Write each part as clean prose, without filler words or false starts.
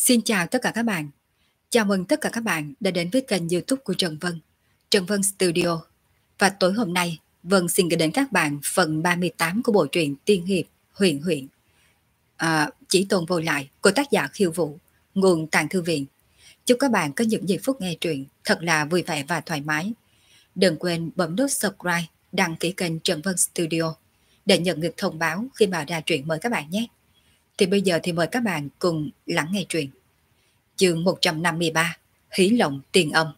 Xin chào tất cả các bạn. Chào mừng tất cả các bạn đã đến với kênh YouTube của Trần Vân, Trần Vân Studio. Và tối hôm nay, Vân xin gửi đến các bạn phần 38 của bộ truyện Tiên Hiệp Huyền Huyền. Chỉ tồn vô lại của tác giả Khiêu Vũ, nguồn Tàng Thư Viện. Chúc các bạn có những giây phút nghe truyện thật là vui vẻ và thoải mái. Đừng quên bấm nút subscribe, đăng ký kênh Trần Vân Studio để nhận được thông báo khi mà ra truyện mới các bạn nhé. Thì bây giờ thì mời các bạn cùng lắng nghe truyện. Chương 153, Hí Lộng Tiền Âm.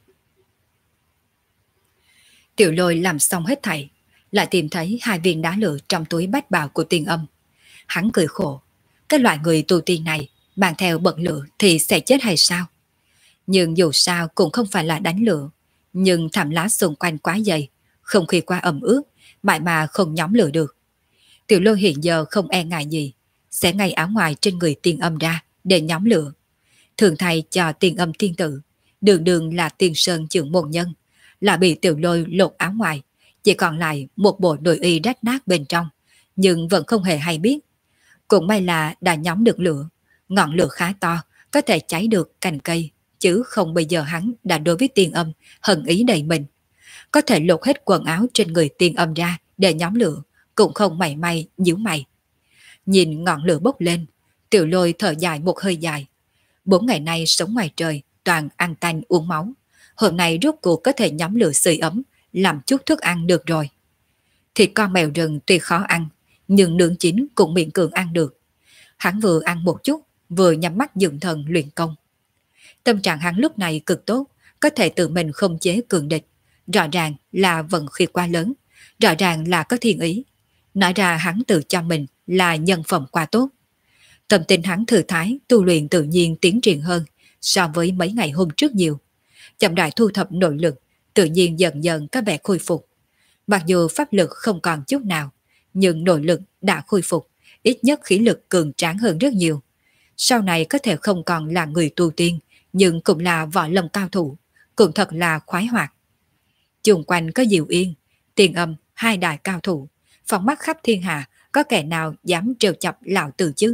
Tiểu Lôi làm xong hết thảy, lại tìm thấy 2 viên đá lửa trong túi bách bào của Tiền Âm. Hắn cười khổ, cái loại người tu tiên này mang theo bật lửa thì sẽ chết hay sao? Nhưng dù sao cũng không phải là đánh lửa, nhưng thảm lá xung quanh quá dày, không khí quá ẩm ướt, mãi mà không nhóm lửa được. Tiểu Lôi hiện giờ không e ngại gì, sẽ ngay áo ngoài trên người Tiền Âm ra để nhóm lửa. Thường thay cho Tiền Âm tiên tử, đường đường là Tiền Sơn trưởng môn nhân, là bị Tiểu Lôi lột áo ngoài, chỉ còn lại một bộ nội y rách nát bên trong, nhưng vẫn không hề hay biết. Cũng may là đã nhóm được lửa, ngọn lửa khá to, có thể cháy được cành cây, chứ không bây giờ hắn đã đối với Tiền Âm hận ý đầy mình. Có thể lột hết quần áo trên người Tiền Âm ra để nhóm lửa, cũng không mảy may nhíu mày. Nhìn ngọn lửa bốc lên, Tiểu Lôi thở dài một hơi dài. 4 ngày nay sống ngoài trời, toàn ăn tanh uống máu. Hôm nay rốt cuộc có thể nhóm lửa sưởi ấm, làm chút thức ăn được rồi. Thịt con mèo rừng tuy khó ăn, nhưng nướng chín cũng miễn cưỡng ăn được. Hắn vừa ăn một chút, vừa nhắm mắt dưỡng thần luyện công. Tâm trạng hắn lúc này cực tốt, có thể tự mình không chế cường địch. Rõ ràng là vận khí quá lớn, rõ ràng là có thiên ý. Nói ra hắn tự cho mình là nhân phẩm quá tốt. Tâm tình hắn thư thái, tu luyện tự nhiên tiến triển hơn so với mấy ngày hôm trước nhiều. Chậm rãi thu thập nội lực, tự nhiên dần dần có vẻ khôi phục. Mặc dù pháp lực không còn chút nào, nhưng nội lực đã khôi phục, ít nhất khí lực cường tráng hơn rất nhiều. Sau này có thể không còn là người tu tiên, nhưng cũng là võ lâm cao thủ, cũng thật là khoái hoạt. Chung quanh có Diệu Yên, Tiền Âm, 2 đại cao thủ, phóng mắt khắp thiên hạ, có kẻ nào dám trêu chọc lão tử chứ?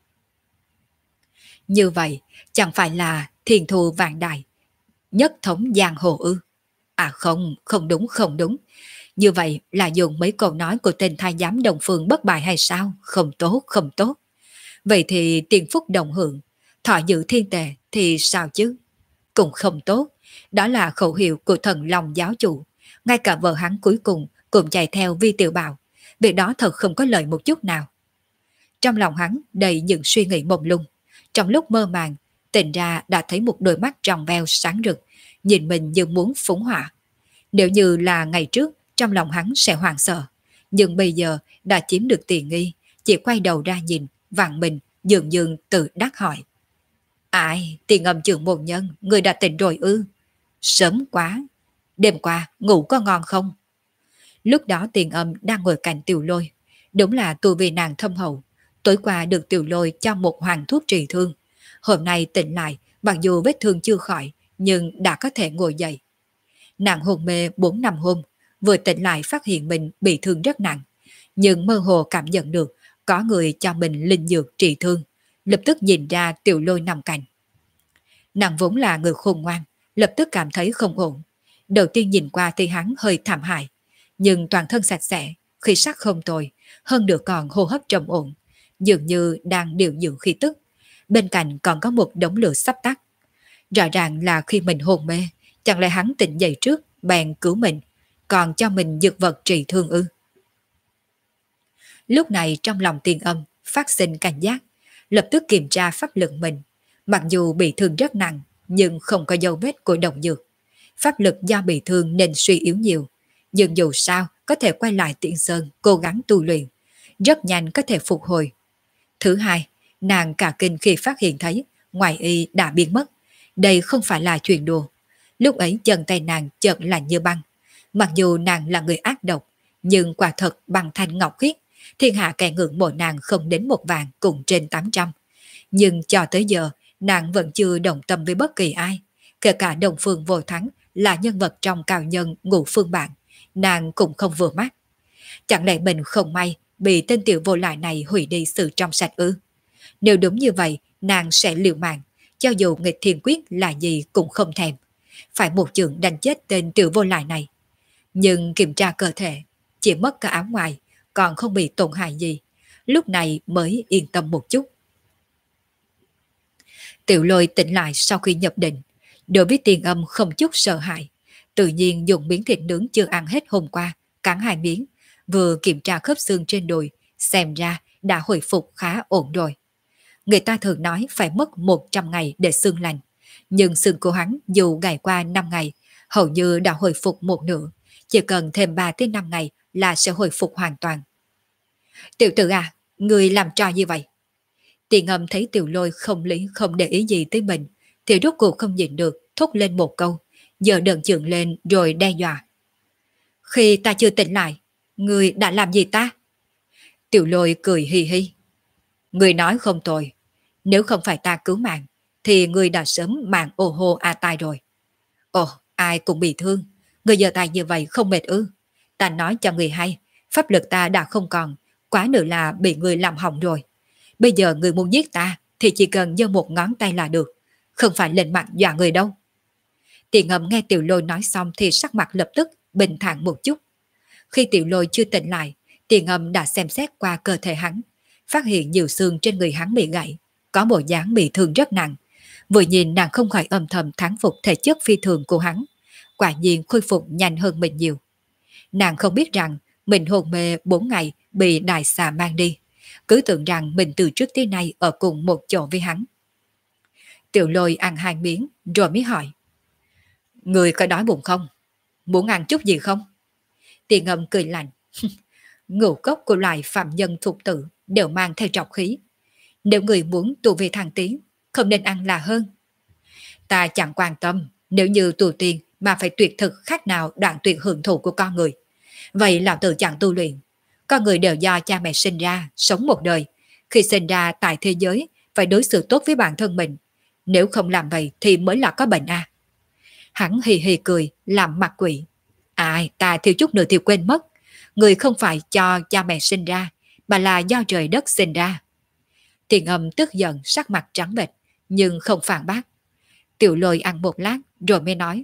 Như vậy, chẳng phải là thiên thu vạn đại, nhất thống giang hồ ư? À không, không đúng. Như vậy là dùng mấy câu nói của tên thái giám Đồng Phương bất bại hay sao? Không tốt. Vậy thì tiền phúc đồng hưởng, thọ giữ thiên tề thì sao chứ? Cũng không tốt. Đó là khẩu hiệu của thần Long giáo chủ. Ngay cả vợ hắn cuối cùng cũng chạy theo Vi Tiểu Bảo. Việc đó thật không có lợi một chút nào. Trong lòng hắn đầy những suy nghĩ mông lung. Trong lúc mơ màng, tỉnh ra đã thấy một đôi mắt trong veo sáng rực, nhìn mình như muốn phóng hỏa. Nếu như là ngày trước, trong lòng hắn sẽ hoảng sợ. Nhưng bây giờ đã chiếm được tiện nghi, chỉ quay đầu ra nhìn, vặn mình, dường dường tự đắc hỏi. Ai, Tiền Âm trưởng môn nhân, người đã tỉnh rồi ư? Sớm quá. Đêm qua, ngủ có ngon không? Lúc đó Tiền Âm đang ngồi cạnh Tiểu Lôi. Đúng là tu vi nàng thâm hậu. Tối qua được Tiểu Lôi cho một hoàng thuốc trị thương. Hôm nay tỉnh lại, mặc dù vết thương chưa khỏi, nhưng đã có thể ngồi dậy. Nàng hôn mê 4 năm hôm, vừa tỉnh lại phát hiện mình bị thương rất nặng. Nhưng mơ hồ cảm nhận được có người cho mình linh dược trị thương, lập tức nhìn ra Tiểu Lôi nằm cạnh. Nàng vốn là người khôn ngoan, lập tức cảm thấy không ổn. Đầu tiên nhìn qua thì hắn hơi thảm hại, nhưng toàn thân sạch sẽ, khí sắc không tồi, hơn nữa còn hô hấp trầm ổn, dường như đang điều dưỡng khí tức. Bên cạnh còn có một đống lửa sắp tắt. Rõ ràng là khi mình hôn mê, chẳng lẽ hắn tỉnh dậy trước, bèn cứu mình, còn cho mình dược vật trị thương ư? Lúc này trong lòng Tiền Âm phát sinh cảnh giác, lập tức kiểm tra pháp lực mình. Mặc dù bị thương rất nặng, nhưng không có dấu vết của độc dược. Pháp lực do bị thương nên suy yếu nhiều, nhưng dù sao có thể quay lại Tiễn Sơn cố gắng tu luyện, rất nhanh có thể phục hồi. Thứ hai, nàng cả kinh khi phát hiện thấy ngoại y đã biến mất. Đây không phải là chuyện đùa. Lúc ấy chân tay nàng chợt lạnh như băng. Mặc dù nàng là người ác độc, nhưng quả thật bằng thanh ngọc khiết, thiên hạ kẻ ngưỡng mộ nàng không đến 1 vạn cũng trên 800. Nhưng cho tới giờ, nàng vẫn chưa đồng tâm với bất kỳ ai. Kể cả Đồng Phương Vô Thắng là nhân vật trong cao nhân Ngũ Phương Bạn, nàng cũng không vừa mắt. Chẳng lẽ mình không may bị tên tiểu vô lại này hủy đi sự trong sạch ư? Nếu đúng như vậy, nàng sẽ liều mạng, cho dù nghịch thiên quyết là gì cũng không thèm. Phải một chưởng đánh chết tên tiểu vô lại này. Nhưng kiểm tra cơ thể, chỉ mất cả áo ngoài, còn không bị tổn hại gì. Lúc này mới yên tâm một chút. Tiểu Lôi tỉnh lại sau khi nhập định, đối với Tiền Âm không chút sợ hãi, tự nhiên dùng miếng thịt nướng chưa ăn hết hôm qua, cắn 2 miếng, vừa kiểm tra khớp xương trên đùi, xem ra đã hồi phục khá ổn rồi. Người ta thường nói phải mất 100 ngày để xương lành, nhưng xương của hắn dù ngày qua 5 ngày, hầu như đã hồi phục một nửa, chỉ cần thêm 3 tới 5 ngày là sẽ hồi phục hoàn toàn. Tiểu tử à, người làm trò như vậy? Tiền Âm thấy Tiểu Lôi không lý không để ý gì tới mình, thì rốt cuộc không nhịn được, thốt lên một câu, giờ đợn chưởng lên rồi đe dọa. Khi ta chưa tỉnh lại, người đã làm gì ta? Tiểu Lôi cười hi hi. Người nói không tồi, nếu không phải ta cứu mạng, thì người đã sớm mạng ô hô a tai rồi. Ồ, ai cũng bị thương, người giờ tài như vậy không mệt ư? Ta nói cho người hay, pháp lực ta đã không còn, quá nữa là bị người làm hỏng rồi. Bây giờ người muốn giết ta thì chỉ cần giơ một ngón tay là được, không phải lên mặt dọa người đâu. Tiền Âm nghe Tiểu Lôi nói xong thì sắc mặt lập tức bình thản một chút. Khi Tiểu Lôi chưa tỉnh lại, Tiền Âm đã xem xét qua cơ thể hắn, phát hiện nhiều xương trên người hắn bị gãy, có bộ dáng bị thương rất nặng. Vừa nhìn nàng không khỏi âm thầm thán phục thể chất phi thường của hắn, quả nhiên khôi phục nhanh hơn mình nhiều. Nàng không biết rằng mình hôn mê 4 ngày bị đại xà mang đi, cứ tưởng rằng mình từ trước tới nay ở cùng một chỗ với hắn. Tiểu Lôi ăn 2 miếng rồi mới hỏi. Người có đói bụng không? Muốn ăn chút gì không? Tiền Âm cười lạnh. Ngũ cốc của loài phạm nhân thuộc tử đều mang theo trọc khí. Nếu người muốn tù về thăng tiến, không nên ăn là hơn. Ta chẳng quan tâm nếu như tù tiên mà phải tuyệt thực khác nào đoạn tuyệt hưởng thụ của con người. Vậy lão tử chẳng tu luyện. Con người đều do cha mẹ sinh ra, sống một đời. Khi sinh ra tại thế giới, phải đối xử tốt với bản thân mình. Nếu không làm vậy thì mới là có bệnh à. Hắn hì hì cười, làm mặt quỷ. Ai, ta thiếu chút nữa thì quên mất. Người không phải cho cha mẹ sinh ra, mà là do trời đất sinh ra. Tiền Âm tức giận, sắc mặt trắng bệch, nhưng không phản bác. Tiểu Lôi ăn một lát rồi mới nói.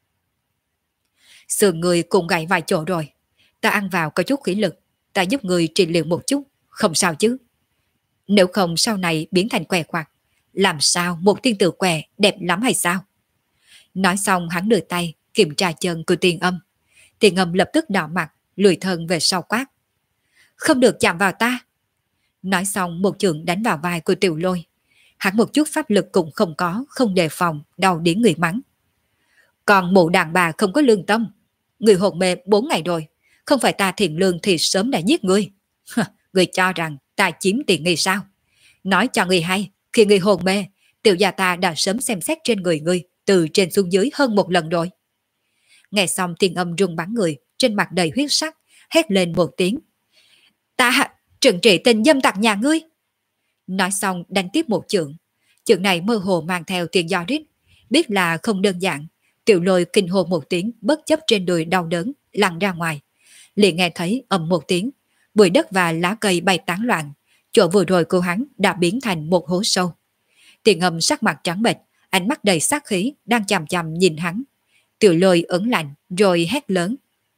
Sườn người cũng gãy vài chỗ rồi. Ta ăn vào có chút khí lực, ta giúp người trị liệu một chút, không sao chứ. Nếu không sau này biến thành què quặt, làm sao một tiên tử què đẹp lắm hay sao? Nói xong hắn đưa tay kiểm tra chân của Tiền Âm. Tiền Âm lập tức đỏ mặt, lùi thân về sau quát. Không được chạm vào ta. Nói xong một chưởng đánh vào vai của Tiểu Lôi. Hắn một chút pháp lực cũng không có, không đề phòng, đau đến người mắng. Còn mụ đàn bà không có lương tâm. Người hồn mê 4 ngày rồi, không phải ta thiện lương thì sớm đã giết ngươi. Người cho rằng ta chiếm tiền nghi sao? Nói cho người hay, khi người hồn mê, tiểu gia ta đã sớm xem xét trên người ngươi từ trên xuống dưới hơn một lần rồi. Nghe xong Tiền Âm run bắn người, trên mặt đầy huyết sắc, hét lên một tiếng. Ta trừng trị tình dâm tặc nhà ngươi. Nói xong đánh tiếp một chưởng. Chưởng này mơ hồ mang theo tiếng gió rít. Biết là không đơn giản, Tiểu Lôi kinh hô một tiếng, bất chấp trên đùi đau đớn, lăn ra ngoài. Liền nghe thấy ầm một tiếng, bụi đất và lá cây bay tán loạn. Chỗ vừa rồi của hắn đã biến thành một hố sâu. Tiền Âm sắc mặt trắng bệch, ánh mắt đầy sát khí, đang chằm chằm nhìn hắn. Tiểu Lôi ấn lạnh, rồi hét lớn.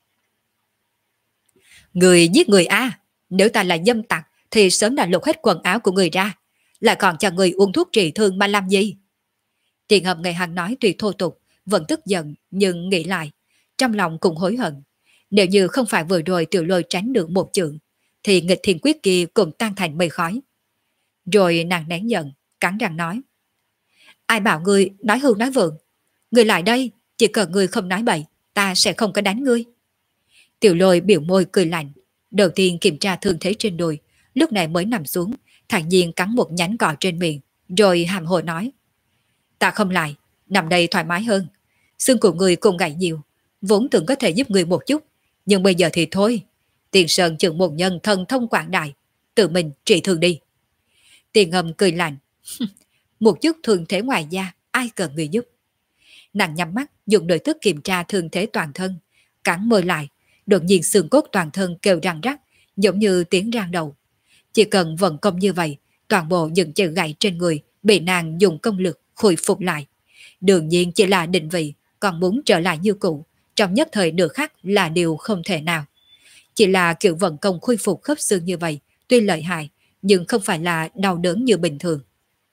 Người giết người à? Nếu ta là dâm tặc, thì sớm đã lột hết quần áo của người ra. Lại còn cho người uống thuốc trị thương mà làm gì? Tiền Âm nghe hắn nói tuy thô tục, vẫn tức giận, nhưng nghĩ lại, trong lòng cũng hối hận. Nếu như không phải vừa rồi Tiểu Lôi tránh được một chưởng, thì nghịch thiên quyết kia cũng tan thành mây khói. Rồi nàng nén giận, cắn răng nói. Ai bảo ngươi nói hưu nói vượng? Ngươi lại đây, chỉ cần ngươi không nói bậy, ta sẽ không có đánh ngươi. Tiểu Lôi biểu môi cười lạnh, đầu tiên kiểm tra thương thế trên đùi, lúc này mới nằm xuống, thản nhiên cắn một nhánh cỏ trên miệng, rồi hàm hồ nói. Ta không lại, nằm đây thoải mái hơn. Xương của người cũng gãy nhiều, vốn tưởng có thể giúp người một chút, nhưng bây giờ thì thôi. Tiền Sơn chừng một nhân thần thông quảng đại, tự mình trị thương đi. Tiền Âm cười lạnh. Một chút thương thế ngoài da, ai cần người giúp. Nàng nhắm mắt dùng nội tức kiểm tra thương thế toàn thân, cắn môi lại, đột nhiên xương cốt toàn thân kêu răng rắc, giống như tiếng rang đầu. Chỉ cần vận công như vậy, toàn bộ những chân gãy trên người bị nàng dùng công lực khôi phục lại. Đương nhiên chỉ là định vị, còn muốn trở lại như cũ, trong nhất thời nửa khắc là điều không thể nào. Chỉ là kiểu vận công khôi phục khớp xương như vậy, tuy lợi hại, nhưng không phải là đau đớn như bình thường.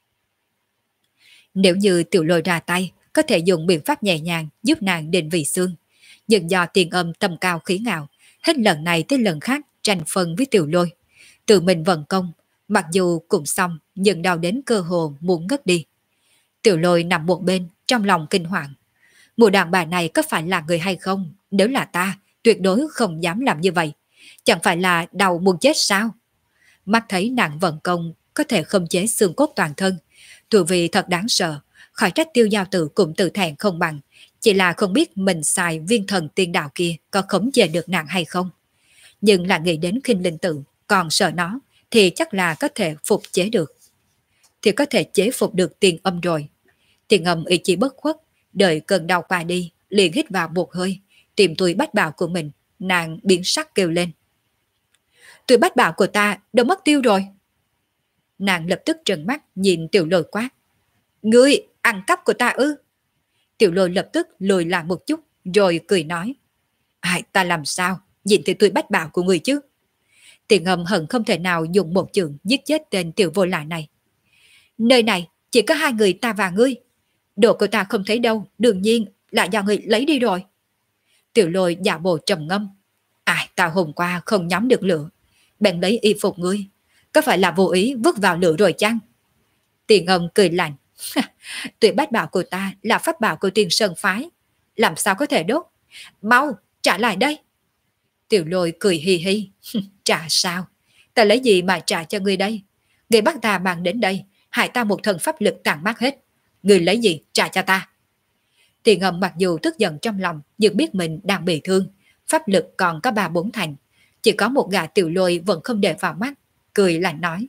Nếu như Tiểu Lôi ra tay, có thể dùng biện pháp nhẹ nhàng giúp nàng định vị xương. Nhưng do Tiền Âm tầm cao khí ngạo, hết lần này tới lần khác tranh phân với Tiểu Lôi. Tự mình vận công, mặc dù cũng xong nhưng đau đến cơ hồ muốn ngất đi. Tiểu Lôi nằm một bên, trong lòng kinh hoàng. Mụ đàn bà này có phải là người hay không? Nếu là ta, tuyệt đối không dám làm như vậy. Chẳng phải là đầu muốn chết sao? Mắt thấy nàng vận công có thể khống chế xương cốt toàn thân. Tụi vì thật đáng sợ, khỏi trách Tiêu Giao Tử cũng tự thẹn không bằng. Chỉ là không biết mình xài viên thần tiên đạo kia có khống chế được nàng hay không. Nhưng là nghĩ đến Khinh Linh Tự, còn sợ nó, thì chắc là có thể phục chế được. Thì có thể chế phục được Tiền Âm rồi. Tiền Âm ý chí bất khuất, đợi cơn đau qua đi, liền hít vào một hơi, tìm túi bách bảo của mình, nàng biến sắc kêu lên. Túi bách bảo của ta đâu mất tiêu rồi. Nàng lập tức trợn mắt nhìn Tiểu Lôi quát. Ngươi ăn cắp của ta ư? Tiểu Lôi lập tức lùi lại một chút, rồi cười nói. Ai ta làm sao, nhìn thấy túi bách bảo của người chứ? Tiền Âm hận không thể nào dùng một chưởng giết chết tên tiểu vô lại này. Nơi này chỉ có hai người ta và ngươi. Đồ của ta không thấy đâu, đương nhiên là do người lấy đi rồi. Tiểu Lôi giả bộ trầm ngâm. Ai ta hôm qua không nhóm được lửa, bèn lấy y phục ngươi. Có phải là vô ý vứt vào lửa rồi chăng? Tiền Âm cười lạnh. Tuyệt bách bảo của ta là pháp bảo của Tiên Sơn phái, làm sao có thể đốt? Mau trả lại đây. Tiểu Lôi cười hi hi. Trả sao? Ta lấy gì mà trả cho ngươi đây? Ngươi bắt ta mang đến đây, hại ta một thần pháp lực tàn mát hết. Ngươi lấy gì trả cho ta? Tiền Âm mặc dù tức giận trong lòng, nhưng biết mình đang bị thương, pháp lực còn có 3-4 thành. Chỉ có một gã Tiểu Lôi vẫn không để vào mắt, cười lạnh nói.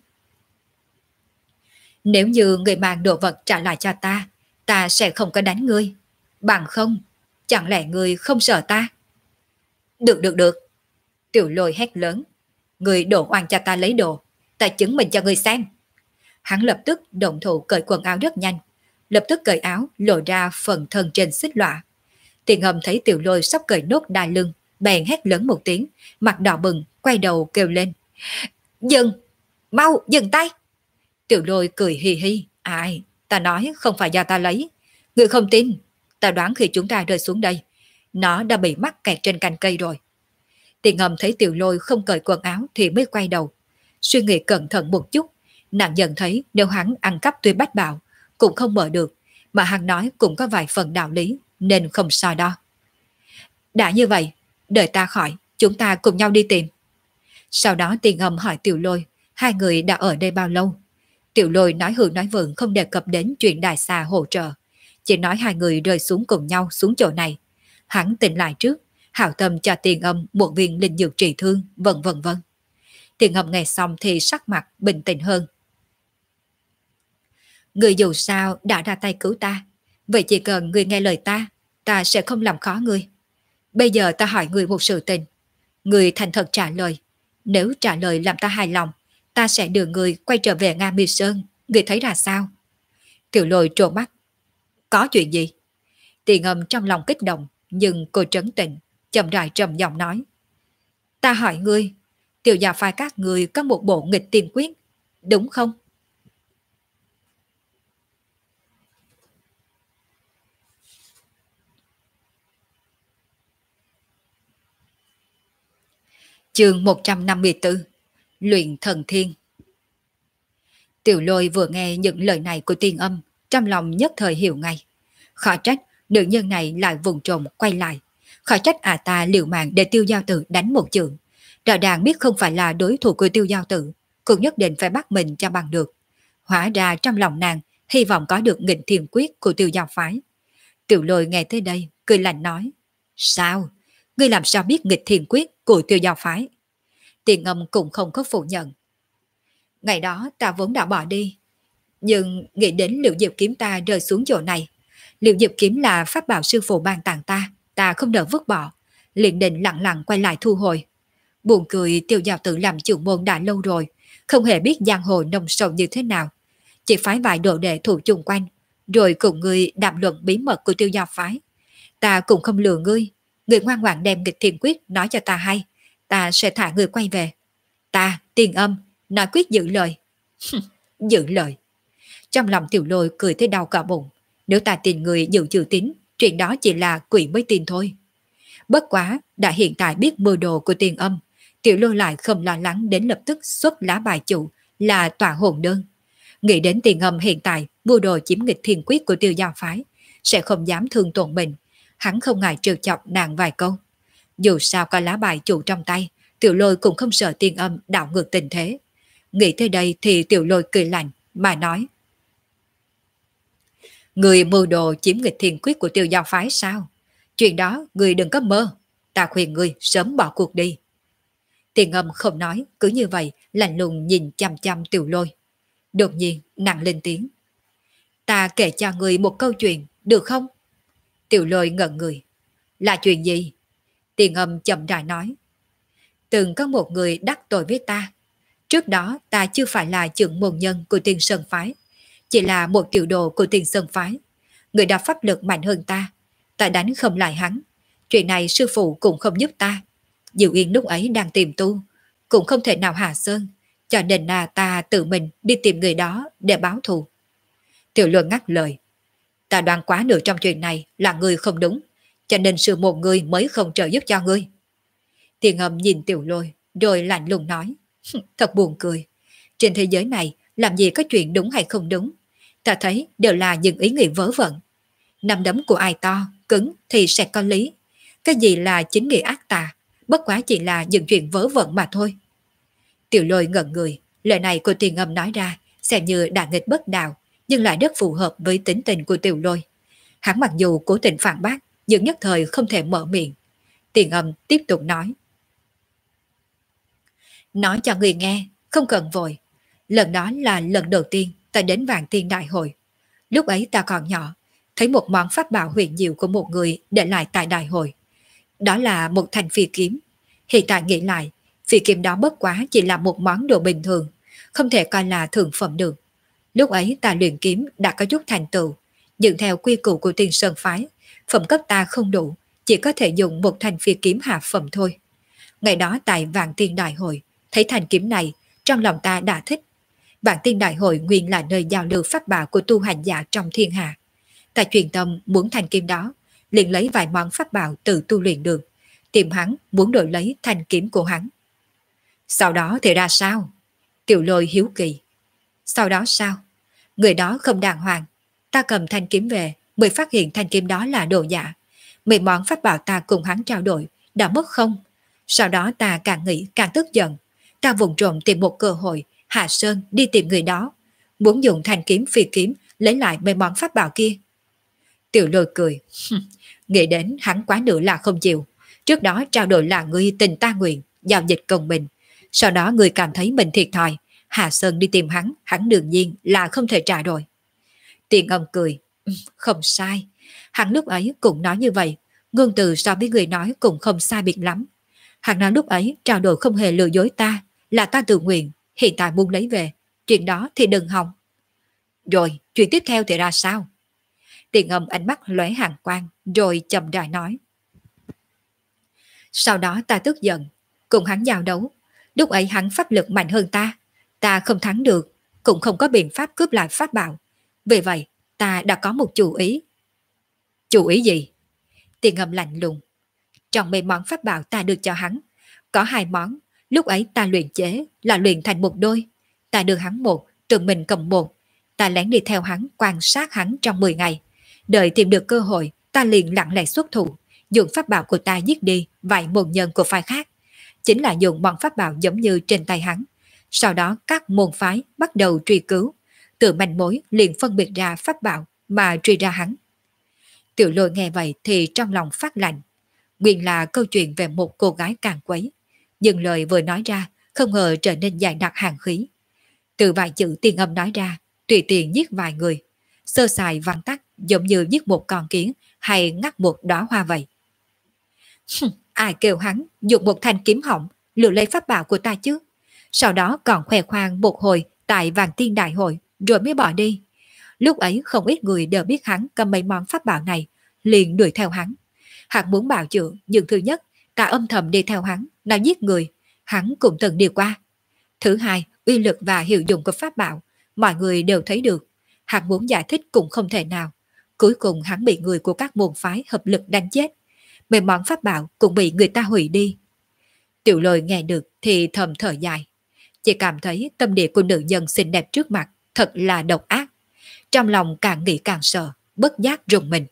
Nếu như người mang đồ vật trả lại cho ta, ta sẽ không có đánh ngươi. Bằng không, chẳng lẽ ngươi không sợ ta? Được. Tiểu Lôi hét lớn. Ngươi đổ oan cho ta lấy đồ, ta chứng minh cho ngươi xem. Hắn lập tức động thủ cởi quần áo rất nhanh, lập tức cởi áo lộ ra phần thân trên xích lọa. Tiền Âm thấy Tiểu Lôi sắp cởi nốt đai lưng, bèn hét lớn một tiếng, mặt đỏ bừng, quay đầu kêu lên. Dừng! Mau dừng tay! Tiểu Lôi cười hi hi. Ai? Ta nói không phải do ta lấy. Người không tin, ta đoán khi chúng ta rơi xuống đây, nó đã bị mắc kẹt trên cành cây rồi. Tiền Âm thấy Tiểu Lôi không cởi quần áo thì mới quay đầu. Suy nghĩ cẩn thận một chút, nàng dần thấy nếu hắn ăn cắp Tuyệt bách bảo cũng không mở được, mà hắn nói cũng có vài phần đạo lý, nên không so đo. Đã như vậy, đợi ta khỏi, chúng ta cùng nhau đi tìm. Sau đó Tiền Âm hỏi Tiểu Lôi, hai người đã ở đây bao lâu? Tiểu Lôi nói hư nói vượng không đề cập đến chuyện Đại Xà hỗ trợ, chỉ nói hai người rơi xuống cùng nhau xuống chỗ này. Hắn tỉnh lại trước, hảo tâm cho Tiền Âm một viên linh dược trị thương, vân. Tiền Âm nghe xong thì sắc mặt bình tĩnh hơn. Người dù sao đã ra tay cứu ta, vậy chỉ cần người nghe lời ta sẽ không làm khó người. Bây giờ ta hỏi người một sự tình, người thành thật trả lời. Nếu trả lời làm ta hài lòng, ta sẽ đưa người quay trở về Nga Mi Sơn. Người thấy ra sao? Tiểu Lôi trố mắt. Có chuyện gì? Tiền Âm trong lòng kích động, nhưng cô trấn tĩnh, chậm rãi trầm giọng nói. Ta hỏi ngươi, Tiểu gia phái các người có một bộ nghịch tiên quyết, đúng không? Chương 154. Luyện thần thiên. Tiểu Lôi vừa nghe những lời này của Tiên Âm, trong lòng nhất thời hiểu ngay. Khó trách nữ nhân này lại vùng trộm quay lại. Khó trách ta liều mạng để Tiêu Giao Tử đánh một chưởng. Rõ ràng biết không phải là đối thủ của Tiêu Giao Tử, cũng nhất định phải bắt mình cho bằng được. Hóa ra trong lòng nàng hy vọng có được nghịch thiên quyết của Tiêu Giao phái. Tiểu Lôi nghe tới đây, cười lạnh nói. Sao? Ngươi làm sao biết nghịch thiên quyết của Tiêu Giao phái? Tiền Âm cũng không có phủ nhận. Ngày đó ta vốn đã bỏ đi, nhưng nghĩ đến Liễu Diệp kiếm ta rơi xuống chỗ này. Liễu Diệp kiếm là pháp bảo sư phụ ban tặng ta không nỡ vứt bỏ, liền định lặng lặng quay lại thu hồi. Buồn cười, Tiêu Giao Tử làm trưởng môn đã lâu rồi, không hề biết giang hồ nông sâu như thế nào. chỉ phái vài đồ đệ thủ chung quanh, rồi cùng ngươi đàm luận bí mật của Tiêu Giao phái. Ta cũng không lừa ngươi, ngươi ngoan ngoãn đem nghịch thiên quyết nói cho ta hay, ta sẽ thả ngươi quay về. Ta, Tiền Âm, nói quyết giữ lời. Giữ lời. Trong lòng Tiểu Lôi cười thấy đau cả bụng. Nếu ta tin người giữ chữ tín, chuyện đó chỉ là quỷ mới tin thôi. Bất quá, đã hiện tại biết mưu đồ của Tiền Âm, Tiểu Lôi lại không lo lắng đến lập tức xuất lá bài chủ là tỏa hồn đơn. Nghĩ đến Tiền Âm hiện tại mưu đồ chiếm nghịch thiên quyết của Tiêu Giao phái, sẽ không dám thương tổn mình, hắn không ngại trêu chọc nàng vài câu. Dù sao có lá bài chủ trong tay, Tiểu Lôi cũng không sợ Tiền Âm đảo ngược tình thế. Nghĩ tới đây thì Tiểu Lôi cười lạnh mà nói: người mưu đồ chiếm nghịch thiên quyết của Tiêu Giao phái sao? Chuyện đó người đừng có mơ, ta khuyên người sớm bỏ cuộc đi. Tiền Âm không nói, cứ như vậy lạnh lùng nhìn chăm chăm Tiểu Lôi. Đột nhiên nàng lên tiếng: ta kể cho người một câu chuyện, được không? Tiểu Lôi ngẩn người. Là chuyện gì? Tiền Âm chậm rãi nói: từng có một người đắc tội với ta. Trước đó ta chưa phải là trưởng môn nhân của Tiên Sơn phái, chỉ là một tiểu đồ của Tiên Sơn phái. Người đã pháp lực mạnh hơn ta, ta đánh không lại hắn. Chuyện này sư phụ cũng không giúp ta. Diệu Yên lúc ấy đang tìm tu, cũng không thể nào hạ sơn, cho nên là ta tự mình đi tìm người đó để báo thù. Tiểu Lôi ngắt lời: ta đoán quá nửa trong chuyện này là người không đúng, cho nên sư một người mới không trợ giúp cho ngươi. Tiền Âm nhìn Tiểu Lôi rồi lạnh lùng nói: thật buồn cười. Trên thế giới này làm gì có chuyện đúng hay không đúng, ta thấy đều là những ý nghĩ vớ vẩn. Nắm đấm của ai to, cứng thì sẽ có lý. Cái gì là chính nghĩa ác tà, bất quá chỉ là những chuyện vớ vẩn mà thôi. Tiểu Lôi ngẩn người, lời này của Tiền Âm nói ra xem như đã nghịch bất đạo, nhưng lại rất phù hợp với tính tình của Tiểu Lôi. Hắn mặc dù cố tình phản bác, nhưng nhất thời không thể mở miệng. Tiền Âm tiếp tục nói: nói cho người nghe, không cần vội. Lần đó là lần đầu tiên ta đến Vạn Tiên Đại Hội. Lúc ấy ta còn nhỏ, thấy một món pháp bảo huyền diệu của một người để lại tại đại hội. Đó là một thanh phi kiếm. Hiện tại nghĩ lại, phi kiếm đó bất quá chỉ là một món đồ bình thường, không thể coi là thượng phẩm được. Lúc ấy ta luyện kiếm đã có chút thành tựu, nhưng theo quy củ của Tiên Sơn phái, phẩm cấp ta không đủ, chỉ có thể dùng một thanh phi kiếm hạ phẩm thôi. Ngày đó tại Vạn Tiên Đại Hội, thấy thanh kiếm này, trong lòng ta đã thích. Vạn Tiên Đại Hội nguyên là nơi giao lưu pháp bảo của tu hành giả trong thiên hạ. Ta truyền tâm muốn thanh kiếm đó, liền lấy vài món pháp bảo tự tu luyện được, tìm hắn muốn đổi lấy thanh kiếm của hắn. Sau đó thì ra sao? Tiểu Lôi hiếu kỳ. Sau đó sao? Người đó không đàng hoàng. Ta cầm thanh kiếm về, mới phát hiện thanh kiếm đó là đồ giả. Mấy món pháp bảo ta cùng hắn trao đổi đã mất không? Sau đó ta càng nghĩ càng tức giận. Ta vùng trộm tìm một cơ hội hạ sơn đi tìm người đó, muốn dùng thanh kiếm phi kiếm lấy lại mấy món pháp bảo kia. Tiểu Lôi cười. Nghĩ đến hắn quá nữa là không chịu. Trước đó trao đổi là ngươi tình ta nguyện, giao dịch công bình. Sau đó ngươi cảm thấy mình thiệt thòi, hạ sơn đi tìm hắn, hắn đương nhiên là không thể trả rồi. Tiền Âm cười. Không sai. Hắn lúc ấy cũng nói như vậy, ngôn từ so với người nói cũng không sai biệt lắm. Hắn nói lúc ấy trao đổi không hề lừa dối ta, là ta tự nguyện, hiện tại muốn lấy về, chuyện đó thì đừng hòng. Rồi, chuyện tiếp theo thì ra sao? Tiền Âm ánh mắt lóe hàn quang, rồi chậm rãi nói. Sau đó ta tức giận, cùng hắn giao đấu. Lúc ấy hắn pháp lực mạnh hơn ta không thắng được, cũng không có biện pháp cướp lại pháp bảo. Vì vậy, ta đã có một chủ ý. Chủ ý gì? Tiền Âm lạnh lùng. Trong mấy món pháp bảo ta được cho hắn, có hai món, lúc ấy ta luyện chế là luyện thành một đôi. Ta đưa hắn một, tự mình cầm một. Ta lén đi theo hắn, quan sát hắn trong 10 ngày. Đợi tìm được cơ hội, ta liền lặng lẽ xuất thủ, dùng pháp bảo của ta giết đi vài môn nhân của phái khác. Chính là dùng bọn pháp bảo giống như trên tay hắn. Sau đó các môn phái bắt đầu truy cứu, từ manh mối liền phân biệt ra pháp bảo mà truy ra hắn. Tiểu Lôi nghe vậy thì trong lòng phát lạnh. Nguyên là câu chuyện về một cô gái càng quấy, nhưng lời vừa nói ra không ngờ trở nên dài đặc hàng khí. Từ vài chữ Tiền Âm nói ra, tùy tiện giết vài người, sơ sài văn tắc giống như giết một con kiến hay ngắt một đóa hoa vậy. Ai kêu hắn dùng một thanh kiếm hỏng lừa lấy pháp bảo của ta chứ? Sau đó còn khoe khoang một hồi tại Vạn Tiên Đại Hội, rồi mới bỏ đi. Lúc ấy không ít người đều biết hắn cầm mấy món pháp bảo này, liền đuổi theo hắn. Hắn muốn bào chữa, nhưng thứ nhất, ta âm thầm đi theo hắn, nào giết người, hắn cũng từng đi qua. Thứ hai, uy lực và hiệu dụng của pháp bảo, mọi người đều thấy được. Hắn muốn giải thích cũng không thể nào. Cuối cùng hắn bị người của các môn phái hợp lực đánh chết. Mấy món pháp bảo cũng bị người ta hủy đi. Tiểu Lôi nghe được thì thầm thở dài. Chỉ cảm thấy tâm địa của nữ nhân xinh đẹp trước mặt thật là độc ác. Trong lòng càng nghĩ càng sợ, bất giác rùng mình.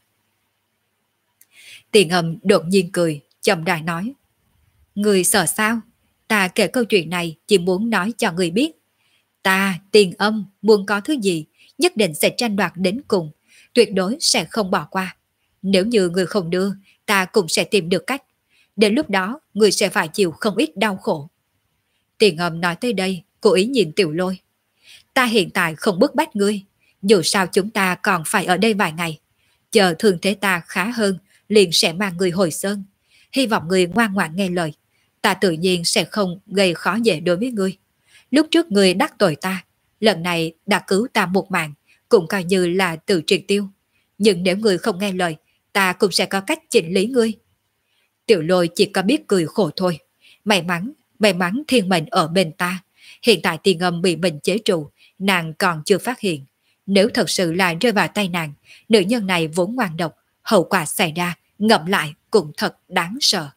Tiền Âm đột nhiên cười, chậm rãi nói. Người sợ sao? Ta kể câu chuyện này chỉ muốn nói cho người biết. Ta, Tiền Âm, muốn có thứ gì, nhất định sẽ tranh đoạt đến cùng, tuyệt đối sẽ không bỏ qua. Nếu như người không đưa, ta cũng sẽ tìm được cách. Đến lúc đó, người sẽ phải chịu không ít đau khổ. Tiền Âm nói tới đây, cố ý nhìn Tiểu Lôi. Ta hiện tại không bức bách ngươi, dù sao chúng ta còn phải ở đây vài ngày. Chờ thương thế ta khá hơn, liền sẽ mang người hồi sơn. Hy vọng người ngoan ngoãn nghe lời. Ta tự nhiên sẽ không gây khó dễ đối với ngươi. Lúc trước ngươi đắc tội ta, lần này đã cứu ta một mạng, cũng coi như là tự triệt tiêu. Nhưng nếu ngươi không nghe lời, ta cũng sẽ có cách chỉnh lý ngươi. Tiểu Lôi chỉ có biết cười khổ thôi. May mắn thiên mệnh ở bên ta. Hiện tại Tiền Âm bị bệnh chế trụ, nàng còn chưa phát hiện. Nếu thật sự là rơi vào tay nàng, nữ nhân này vốn ngoan độc, hậu quả xảy ra, ngậm lại cũng thật đáng sợ.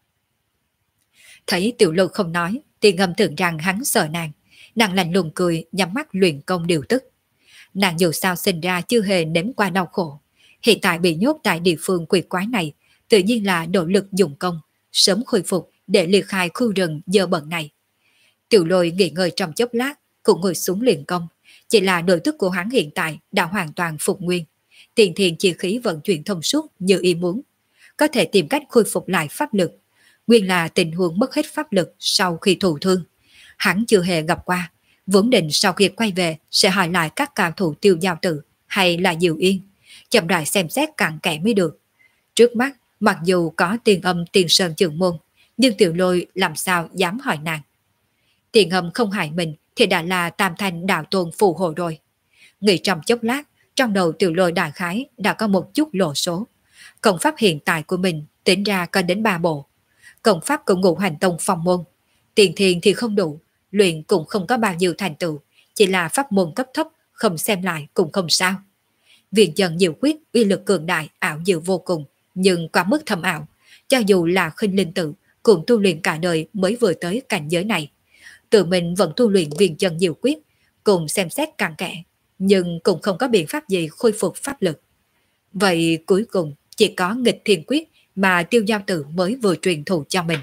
Thấy Tiểu Lôi không nói, Tiền Âm tưởng rằng hắn sợ nàng. Nàng lạnh lùng cười, nhắm mắt luyện công điều tức. Nàng dù sao sinh ra chưa hề nếm qua đau khổ. Hiện tại bị nhốt tại địa phương quỷ quái này, tự nhiên là nỗ lực dùng công, sớm khôi phục để liệt khai khu rừng dơ bẩn này. Tiểu Lôi nghỉ ngơi trong chốc lát, cũng ngồi xuống luyện công. Chỉ là nội tức của hắn hiện tại đã hoàn toàn phục nguyên. Tiền thiền chi khí vận chuyển thông suốt như ý muốn. Có thể tìm cách khôi phục lại pháp lực. Nguyên là tình huống mất hết pháp lực sau khi thụ thương. Hắn chưa hề gặp qua. Vốn định sau khi quay về sẽ hỏi lại các cao thủ Tiêu Giao Tử hay là Diệu Yên. Chậm rãi xem xét cặn kẽ mới được. Trước mắt, mặc dù có Tiền Âm Tiền Sơn trưởng môn, nhưng Tiểu Lôi làm sao dám hỏi nàng. Tiền Âm không hại mình thì đã là Tam Thanh đạo tôn phù hộ rồi. Nghĩ trong chốc lát, trong đầu Tiểu Lôi đại khái đã có một chút lộ số. Công pháp hiện tại của mình tính ra có đến 3 bộ. Công pháp của Ngũ Hành Tông phong môn. Tiền thiền thì không đủ, luyện cũng không có bao nhiêu thành tựu, chỉ là pháp môn cấp thấp, không xem lại cũng không sao. Viện dần nhiều quyết uy lực cường đại, ảo diệu vô cùng, nhưng quá mức thâm ảo. Cho dù là Khinh Linh Tự cũng tu luyện cả đời mới vừa tới cảnh giới này. Tự mình vẫn tu luyện viện dần nhiều quyết, cùng xem xét cặn kẽ, nhưng cũng không có biện pháp gì khôi phục pháp lực. Vậy cuối cùng chỉ có Nghịch Thiên Quyết mà Tiêu Giao Tử mới vừa truyền thụ cho mình.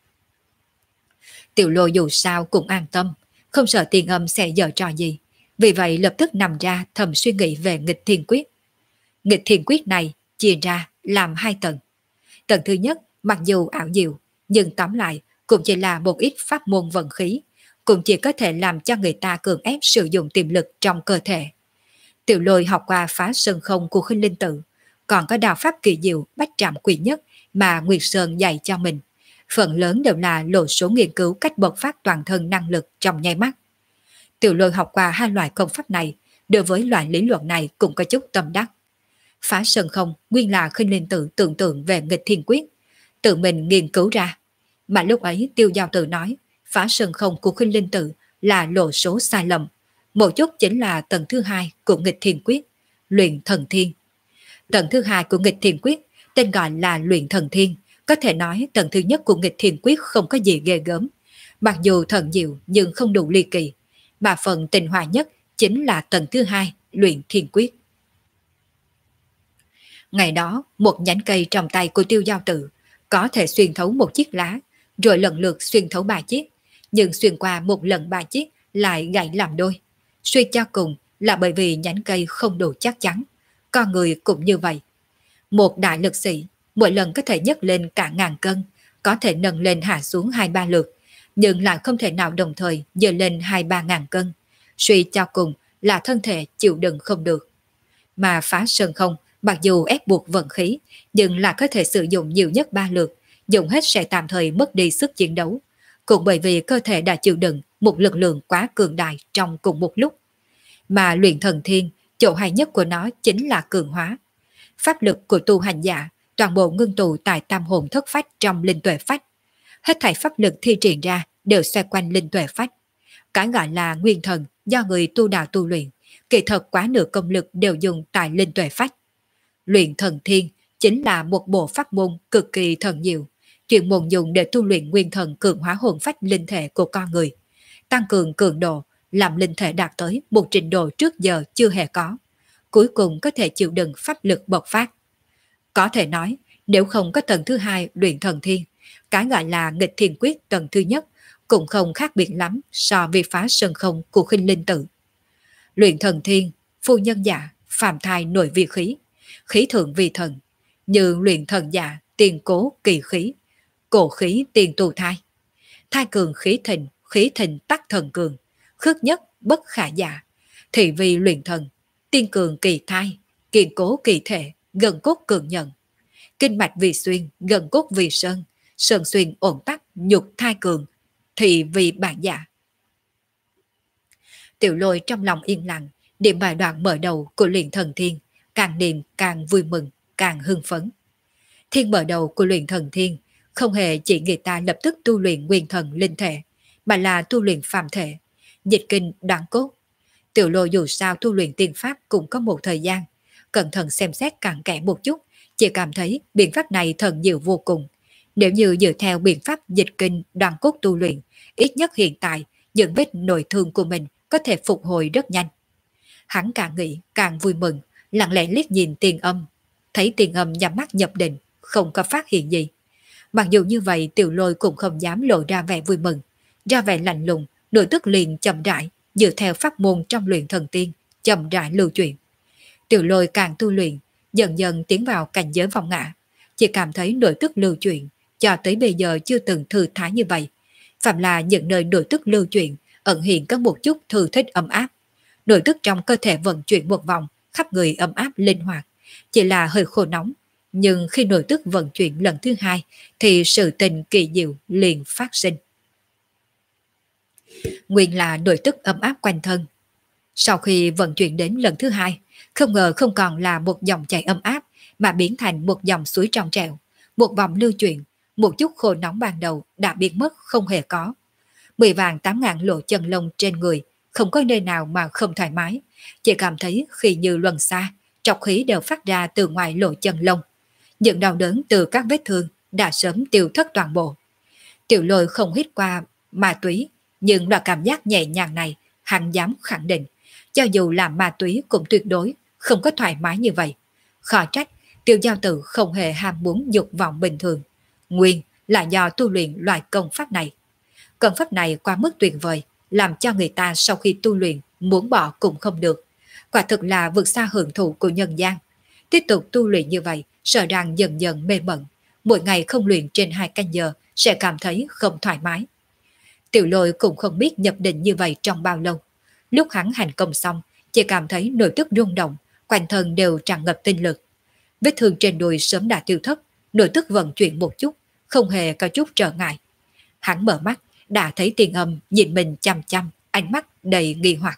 Tiểu Lôi dù sao cũng an tâm, không sợ Tiền Âm sẽ giở trò gì, vì vậy lập tức nằm ra thầm suy nghĩ về Nghịch Thiên Quyết. Nghịch Thiên Quyết này chia ra làm 2 tầng. Tầng thứ nhất mặc dù ảo diệu, nhưng tóm lại cũng chỉ là một ít pháp môn vận khí, cũng chỉ có thể làm cho người ta cường ép sử dụng tiềm lực trong cơ thể. Tiểu Lôi học qua Phá Sơn Không của Khinh Linh Tự, còn có đạo pháp kỳ diệu Bách Trảm Quỷ Nhất mà Nguyệt Sơn dạy cho mình. Phần lớn đều là lộ số nghiên cứu cách bộc phát toàn thân năng lực trong nháy mắt. Tiểu Lôi học qua 2 loại công pháp này, đối với loại lý luận này cũng có chút tâm đắc. Phá Sơn Không nguyên là Khinh Linh Tự tưởng tượng về Nghịch Thiên Quyết, tự mình nghiên cứu ra. Mà lúc ấy Tiêu Giao Tử nói, Phá Sơn Không của Khinh Linh Tự là lộ số sai lầm. Một chút chính là tầng thứ 2 của Nghịch Thiên Quyết, luyện thần thiên. Tầng thứ 2 của Nghịch Thiên Quyết tên gọi là luyện thần thiên. Có thể nói tầng thứ nhất của Nghịch Thiên Quyết không có gì ghê gớm. Mặc dù thần diệu nhưng không đủ ly kỳ. Mà phần tinh hoa nhất chính là tầng thứ 2 luyện thiên quyết. Ngày đó, một nhánh cây trong tay của Tiêu Giao Tử có thể xuyên thấu một chiếc lá, rồi lần lượt xuyên thấu 3 chiếc, nhưng xuyên qua một lần 3 chiếc lại gãy làm đôi. Suy cho cùng là bởi vì nhánh cây không đủ chắc chắn, con người cũng như vậy. Một đại lực sĩ mỗi lần có thể nhấc lên cả ngàn cân, có thể nâng lên hạ xuống 2-3 lượt, nhưng lại không thể nào đồng thời dơ lên 2-3 ngàn cân. Suy cho cùng là thân thể chịu đựng không được. Mà Phá Sơn Không mặc dù ép buộc vận khí, nhưng là có thể sử dụng nhiều nhất 3 lượt, dùng hết sẽ tạm thời mất đi sức chiến đấu. Cũng bởi vì cơ thể đã chịu đựng một lực lượng quá cường đại trong cùng một lúc. Mà luyện thần thiên, chỗ hay nhất của nó chính là cường hóa. Pháp lực của tu hành giả toàn bộ ngưng tụ tại tam hồn thất phách trong linh tuệ phách. Hết thảy pháp lực thi triển ra đều xoay quanh linh tuệ phách. Cái gọi là nguyên thần do người tu đạo tu luyện, kỳ thật quá nửa công lực đều dùng tại linh tuệ phách. Luyện thần thiên chính là một bộ pháp môn cực kỳ thần diệu, chuyên môn dùng để tu luyện nguyên thần cường hóa hồn phách linh thể của con người, tăng cường cường độ, làm linh thể đạt tới một trình độ trước giờ chưa hề có, cuối cùng có thể chịu đựng pháp lực bộc phát. Có thể nói, nếu không có tầng thứ hai luyện thần thiên, cái gọi là nghịch thiên quyết tầng thứ nhất cũng không khác biệt lắm so với phá sơn không của khinh linh tử. Luyện thần thiên, phu nhân giả, phàm thai nội vi khí, khí thượng vi thần, như luyện thần giả, tiền cố kỳ khí, cổ khí tiền tù thai. Thai cường khí thịnh tắc thần cường, khước nhất bất khả giả, thị vì luyện thần, tiên cường kỳ thai, kiên cố kỳ thể, gần cốt cường nhận. Kinh mạch vì xuyên, gần cốt vì sơn, sơn xuyên ổn tắc, nhục thai cường, thị vì bản giả. Tiểu Lôi trong lòng yên lặng, niệm bài đoạn mở đầu của luyện thần thiên, càng niệm càng vui mừng, càng hưng phấn. Thiên mở đầu của luyện thần thiên không hề chỉ người ta lập tức tu luyện nguyên thần linh thể, mà là tu luyện phàm thể, dịch kinh đoạn cốt. Tiểu Lôi dù sao tu luyện tiên pháp cũng có một thời gian, cẩn thận xem xét cặn kẽ một chút, chỉ cảm thấy biện pháp này thần diệu vô cùng. Nếu như dựa theo biện pháp dịch kinh đoạn cốt tu luyện, ít nhất hiện tại những vết nội thương của mình có thể phục hồi rất nhanh. Hắn càng nghĩ càng vui mừng, lặng lẽ liếc nhìn Tiền Âm, thấy Tiền Âm nhắm mắt nhập định, không có phát hiện gì. Mặc dù như vậy, Tiểu Lôi cũng không dám lộ ra vẻ vui mừng, ra vẻ lạnh lùng, nội tức liền chậm rãi, dựa theo pháp môn trong luyện thần tiên, chậm rãi lưu chuyển. Tiểu Lôi càng tu luyện, dần dần tiến vào cảnh giới vòng ngã, chỉ cảm thấy nội tức lưu chuyển, cho tới bây giờ chưa từng thư thái như vậy. Phạm là những nơi nội tức lưu chuyển, ẩn hiện có một chút thư thích ấm áp. Nội tức trong cơ thể vận chuyển một vòng, khắp người ấm áp linh hoạt, chỉ là hơi khô nóng. Nhưng khi nội tức vận chuyển lần thứ hai, thì sự tình kỳ diệu liền phát sinh. Nguyên là nội tức ấm áp quanh thân. Sau khi vận chuyển đến lần thứ hai, không ngờ không còn là một dòng chảy ấm áp, mà biến thành một dòng suối trong trẻo. Một vòng lưu chuyển, một chút khô nóng ban đầu đã biến mất không hề có. 10 vàng 8 ngàn lỗ chân lông trên người, không có nơi nào mà không thoải mái, chỉ cảm thấy khi như luân xa, trọc khí đều phát ra từ ngoài lỗ chân lông. Những đau đớn từ các vết thương đã sớm tiêu thất toàn bộ. Tiểu Lôi không hít qua ma túy, nhưng loại cảm giác nhẹ nhàng này hắn dám khẳng định, cho dù là ma túy cũng tuyệt đối không có thoải mái như vậy. Khó trách Tiêu Giao Tử không hề ham muốn dục vọng bình thường, nguyên là do tu luyện loại công pháp này. Công pháp này quá mức tuyệt vời, làm cho người ta sau khi tu luyện muốn bỏ cũng không được. Quả thực là vượt xa hưởng thụ của nhân gian. Tiếp tục tu luyện như vậy, sợ rằng dần dần mê mẩn, mỗi ngày không luyện trên 2 canh giờ sẽ cảm thấy không thoải mái. Tiểu Lôi cũng không biết nhập định như vậy trong bao lâu. Lúc hắn hành công xong, chỉ cảm thấy nội tức rung động, quanh thân đều tràn ngập tinh lực. Vết thương trên đùi sớm đã tiêu thất, nội tức vận chuyển một chút, không hề có chút trở ngại. Hắn mở mắt, đã thấy Tiền Âm nhìn mình chăm chăm, ánh mắt đầy nghi hoặc.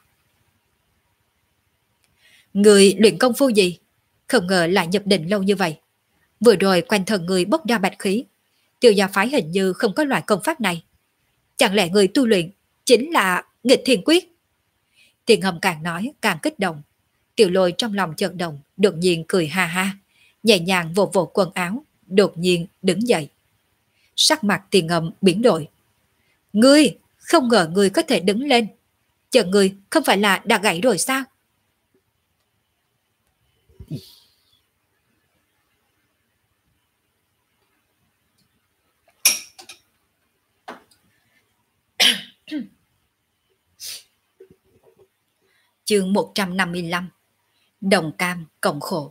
Người luyện công phu gì? Không ngờ lại nhập định lâu như vậy. Vừa rồi quanh thân người bốc ra bạch khí, Tiêu gia phái hình như không có loại công pháp này. Chẳng lẽ người tu luyện chính là nghịch thiên quyết? Tiền Âm càng nói càng kích động. Tiểu Lôi trong lòng chợt động, đột nhiên cười ha ha, nhẹ nhàng vỗ vỗ quần áo, đột nhiên đứng dậy. Sắc mặt Tiền Âm biến đổi. Ngươi, không ngờ ngươi có thể đứng lên. Chờ ngươi không phải là đã gãy rồi sao? Chương 155. Đồng cam cộng khổ.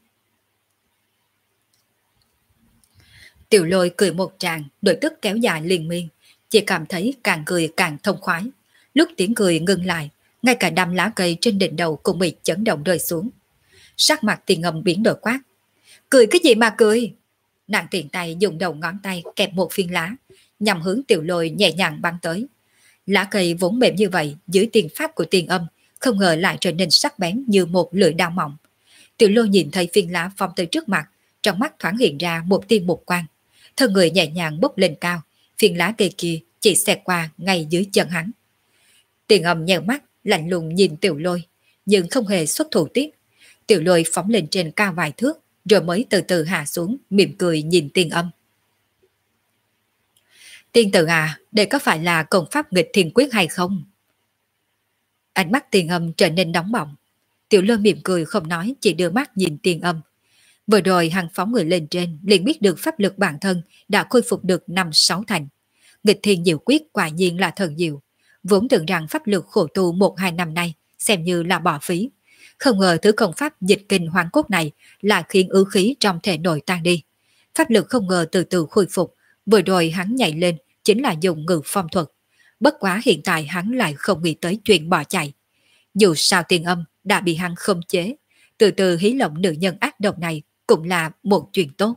Tiểu Lôi cười một tràng, đôi tức kéo dài liên miên, chỉ cảm thấy càng cười càng thông khoái. Lúc tiếng cười ngừng lại, ngay cả đám lá cây trên đỉnh đầu cũng bị chấn động rơi xuống. Sắc mặt Tiền Âm biến đổi quát. Cười cái gì mà cười? Nàng tiện tay dùng đầu ngón tay kẹp một phiên lá, nhằm hướng Tiểu Lôi nhẹ nhàng bắn tới. Lá cây vốn mềm như vậy, dưới tiền pháp của Tiền Âm, không ngờ lại trở nên sắc bén như một lưỡi dao mỏng. Tiểu Lôi nhìn thấy phiến lá phong tới trước mặt, trong mắt thoáng hiện ra một tia mục quang. Thân người nhẹ nhàng bốc lên cao, phiến lá cây kia chỉ xẹt qua ngay dưới chân hắn. Tiền Âm nheo mắt, lạnh lùng nhìn Tiểu Lôi, nhưng không hề xuất thủ tiếp. Tiểu Lôi phóng lên trên cao vài thước, rồi mới từ từ hạ xuống, mỉm cười nhìn Tiền Âm. Tiên tử à, đây có phải là công pháp nghịch thiên quyết hay không? Ánh mắt Tiền Âm trở nên nóng bỏng. Tiểu Lôi mỉm cười không nói, chỉ đưa mắt nhìn Tiền Âm. Vừa rồi hắn phóng người lên trên, liền biết được pháp lực bản thân đã khôi phục được 5-6 thành. Nghịch thiên diệu quyết quả nhiên là thần diệu. Vốn tưởng rằng pháp lực khổ tu 1-2 năm nay xem như là bỏ phí. Không ngờ thứ công pháp dịch kinh hoàng cốt này là khiến ứ khí trong thể nội tan đi. Pháp lực không ngờ từ từ khôi phục. Vừa rồi hắn nhảy lên chính là dùng ngự phong thuật. Bất quá hiện tại hắn lại không nghĩ tới chuyện bỏ chạy. Dù sao Tiền Âm đã bị hắn khống chế, từ từ hí lộng nữ nhân ác độc này cũng là một chuyện tốt.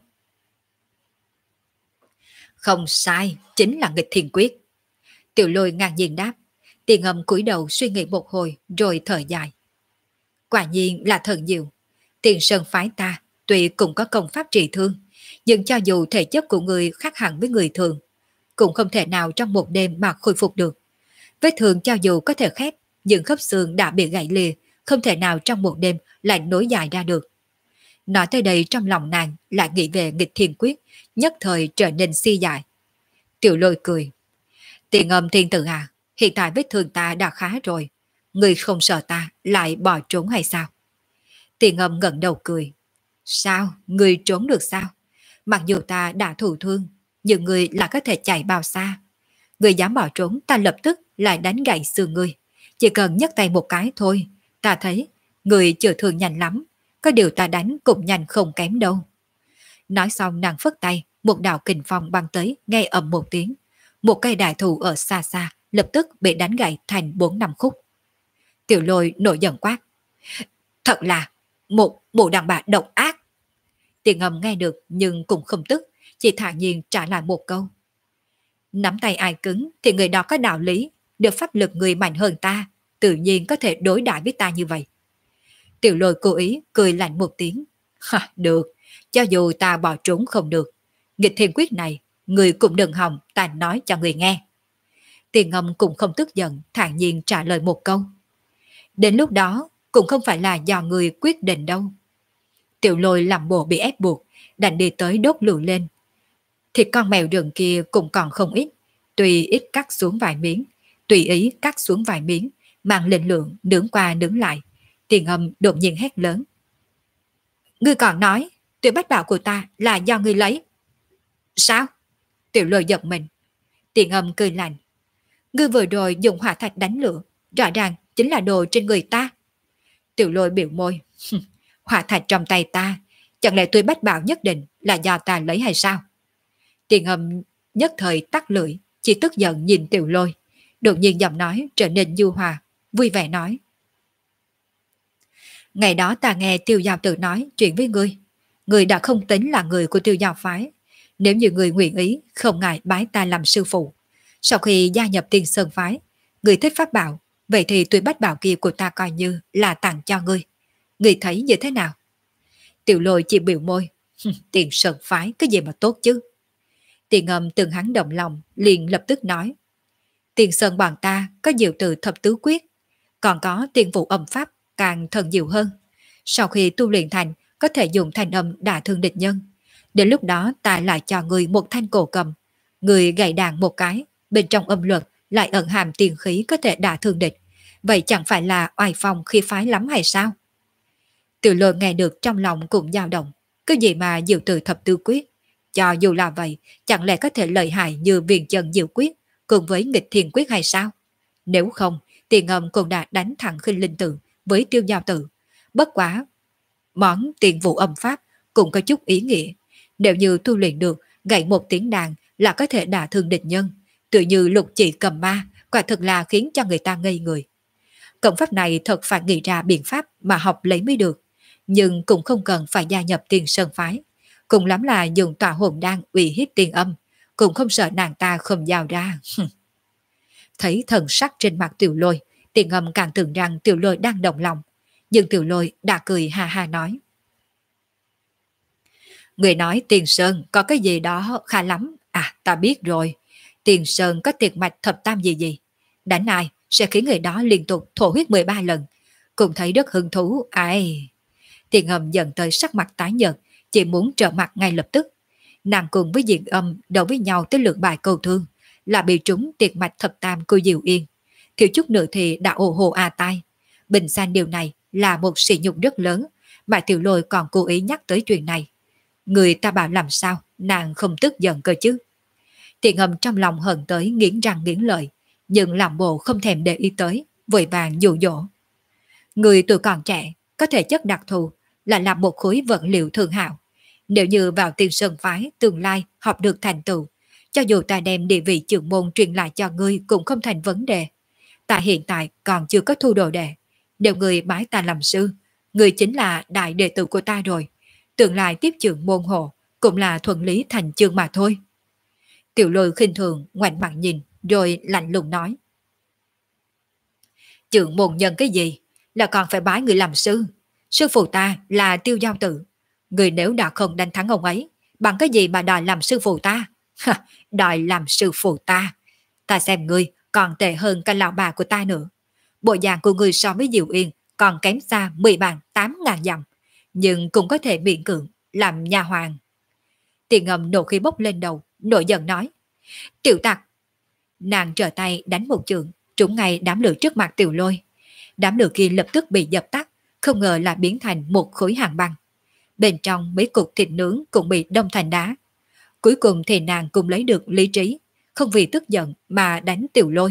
Không sai, chính là nghịch thiên quyết. Tiểu Lôi ngang nhiên đáp. Tiền Âm cúi đầu suy nghĩ một hồi rồi thở dài. Quả nhiên là thần diệu. Tiền Sơn phái ta tuy cũng có công pháp trị thương, nhưng cho dù thể chất của người khác hẳn với người thường, cũng không thể nào trong một đêm mà khôi phục được. Vết thương cho dù có thể khép, nhưng khớp xương đã bị gãy lìa, không thể nào trong một đêm lại nối dài ra được. Nói tới đây trong lòng nàng lại nghĩ về nghịch thiên quyết, nhất thời trở nên si dại. Tiểu Lôi cười. Tiền Âm thiên tử à, hiện tại vết thương ta đã khá rồi. Người không sợ ta lại bỏ trốn hay sao? Tiền Âm ngẩng đầu cười. Sao? Người trốn được sao? Mặc dù ta đã thụ thương, nhưng người là có thể chạy bao xa. Người dám bỏ trốn, ta lập tức lại đánh gãy xương người. Chỉ cần nhấc tay một cái thôi, ta thấy người chữa thương nhanh lắm. Có điều ta đánh cũng nhanh không kém đâu. Nói xong nàng phất tay, một đạo kình phong băng tới, nghe ầm một tiếng. Một cây đại thụ ở xa xa lập tức bị đánh gãy thành 4-5 khúc. Tiểu Lôi nổi giận quát. Thật là một bộ đàn bà độc ác. Tiền Âm nghe được nhưng cũng không tức, chỉ thản nhiên trả lại một câu. Nắm tay ai cứng thì người đó có đạo lý, được pháp lực người mạnh hơn ta, tự nhiên có thể đối đãi với ta như vậy. Tiểu Lôi cố ý cười lạnh một tiếng. Ha, được, cho dù ta bỏ trốn không được, nghịch thiên quyết này, người cũng đừng hòng ta nói cho người nghe. Tiền Âm cũng không tức giận, thản nhiên trả lời một câu. Đến lúc đó, cũng không phải là do người quyết định đâu. Tiểu Lôi làm bộ bị ép buộc, đành đi tới đốt lửa lên. Thịt con mèo rừng kia cũng còn không ít, tùy ít cắt xuống vài miếng, tùy ý cắt xuống vài miếng, mang lên lượng nướng qua nướng lại. Tiền Âm đột nhiên hét lớn. Ngươi còn nói, tuyệt bách bảo của ta là do ngươi lấy. Sao? Tiểu Lôi giật mình. Tiền Âm cười lạnh. Ngươi vừa rồi dùng hỏa thạch đánh lửa, rõ ràng chính là đồ trên người ta. Tiểu Lôi biểu môi. Hỏa thạch trong tay ta, chẳng lẽ tuyệt bách bảo nhất định là do ta lấy hay sao? Tiền Âm nhất thời tắt lưỡi, chỉ tức giận nhìn Tiểu Lôi. Đột nhiên giọng nói trở nên nhu hòa, vui vẻ nói. Ngày đó ta nghe Tiêu Giao Tử nói chuyện với ngươi. Ngươi đã không tính là người của Tiêu Giao phái. Nếu như ngươi nguyện ý, không ngại bái ta làm sư phụ. Sau khi gia nhập Tiên Sơn phái, ngươi thích pháp bảo, vậy thì tuyệt bách bảo kia của ta coi như là tặng cho ngươi. Ngươi thấy như thế nào? Tiểu Lôi chỉ biểu môi. Tiên Sơn phái cái gì mà tốt chứ? Tiền Âm từng hắn động lòng, liền lập tức nói. Tiên Sơn bọn ta có diệu từ thập tứ quyết, còn có tiên vụ âm pháp càng thần diệu hơn. Sau khi tu luyện thành, có thể dùng thanh âm đả thương địch nhân. Đến lúc đó ta lại cho người một thanh cổ cầm. Người gậy đàn một cái, bên trong âm luật lại ẩn hàm tiền khí có thể đả thương địch. Vậy chẳng phải là oai phong khi phái lắm hay sao? Tiểu Lôi nghe được trong lòng cũng dao động. Cái gì mà diệu từ thập tứ quyết? Cho dù là vậy, chẳng lẽ có thể lợi hại như viền chân diệu quyết cùng với nghịch thiên quyết hay sao? Nếu không, Tiền Âm cũng đã đánh thẳng khinh linh tự với Tiêu Giao Tử. Bất quá, món tiền vụ âm pháp cũng có chút ý nghĩa. Nếu như tu luyện được, gậy một tiếng đàn là có thể đả thương địch nhân. Tự như lục chỉ cầm ma, quả thực là khiến cho người ta ngây người. Công pháp này thật phải nghĩ ra biện pháp mà học lấy mới được. Nhưng cũng không cần phải gia nhập Tiên Sơn phái. Cùng lắm là dùng tọa hồn đan uy hiếp Tiền Âm, cũng không sợ nàng ta không giao ra. Thấy thần sắc trên mặt Tiểu Lôi, Tiền Ngâm càng tưởng rằng Tiểu Lôi đang động lòng, nhưng Tiểu Lôi đã cười ha ha nói. Người nói Tiền Sơn có cái gì đó khá lắm. À, ta biết rồi. Tiền Sơn có tiệt mạch thập tam gì gì. Đánh ai sẽ khiến người đó liên tục thổ huyết 13 lần. Cũng thấy rất hứng thú. Ai... Tiền Ngâm dần tới sắc mặt tái nhợt, chỉ muốn trở mặt ngay lập tức. Nàng cùng với Diện Âm đấu với nhau tới lượt bài cầu thương, là bị trúng tiệt mạch thập tam của Diệu Yên. Thiếu chút nữa thì đã ồ hồ à tai. Bình san điều này là một sỉ nhục rất lớn, mà Tiểu Lôi còn cố ý nhắc tới chuyện này. Người ta bảo làm sao, nàng không tức giận cơ chứ. Tiền Ngâm trong lòng hận tới nghiến răng nghiến lợi, nhưng làm bộ không thèm để ý tới, vội vàng dụ dỗ. Người tuổi còn trẻ, có thể chất đặc thù, là làm một khối vật liệu thượng hảo. Nếu như vào Tiên Sơn phái tương lai học được thành tựu, cho dù ta đem địa vị trưởng môn truyền lại cho ngươi cũng không thành vấn đề. Ta hiện tại còn chưa có thu đồ đệ. Nếu người bái ta làm sư, người chính là đại đệ tử của ta rồi. Tương lai tiếp trưởng môn hộ cũng là thuận lý thành chương mà thôi. Tiểu Lôi khinh thường ngoảnh mặt nhìn, rồi lạnh lùng nói. Trưởng môn nhân cái gì? Là còn phải bái người làm sư. Sư phụ ta là Tiêu Giao Tử. Người nếu đã không đánh thắng ông ấy, bằng cái gì mà đòi làm sư phụ ta? Đòi làm sư phụ ta. Ta xem ngươi còn tệ hơn cả lão bà của ta nữa. Bộ dạng của ngươi so với Diệu Yên còn kém xa 10 bàn 8.000 dặm, nhưng cũng có thể miễn cưỡng làm nhà hoàng. Tiền Ngâm nộ khí bốc lên đầu, nổi giận nói. Tiểu tặc! Nàng trở tay đánh một chưởng, trúng ngay đám lửa trước mặt Tiểu Lôi. Đám lửa kia lập tức bị dập tắt, không ngờ là biến thành một khối hàng băng. Bên trong mấy cục thịt nướng cũng bị đông thành đá. Cuối cùng thì nàng cũng lấy được lý trí, không vì tức giận mà đánh Tiểu Lôi.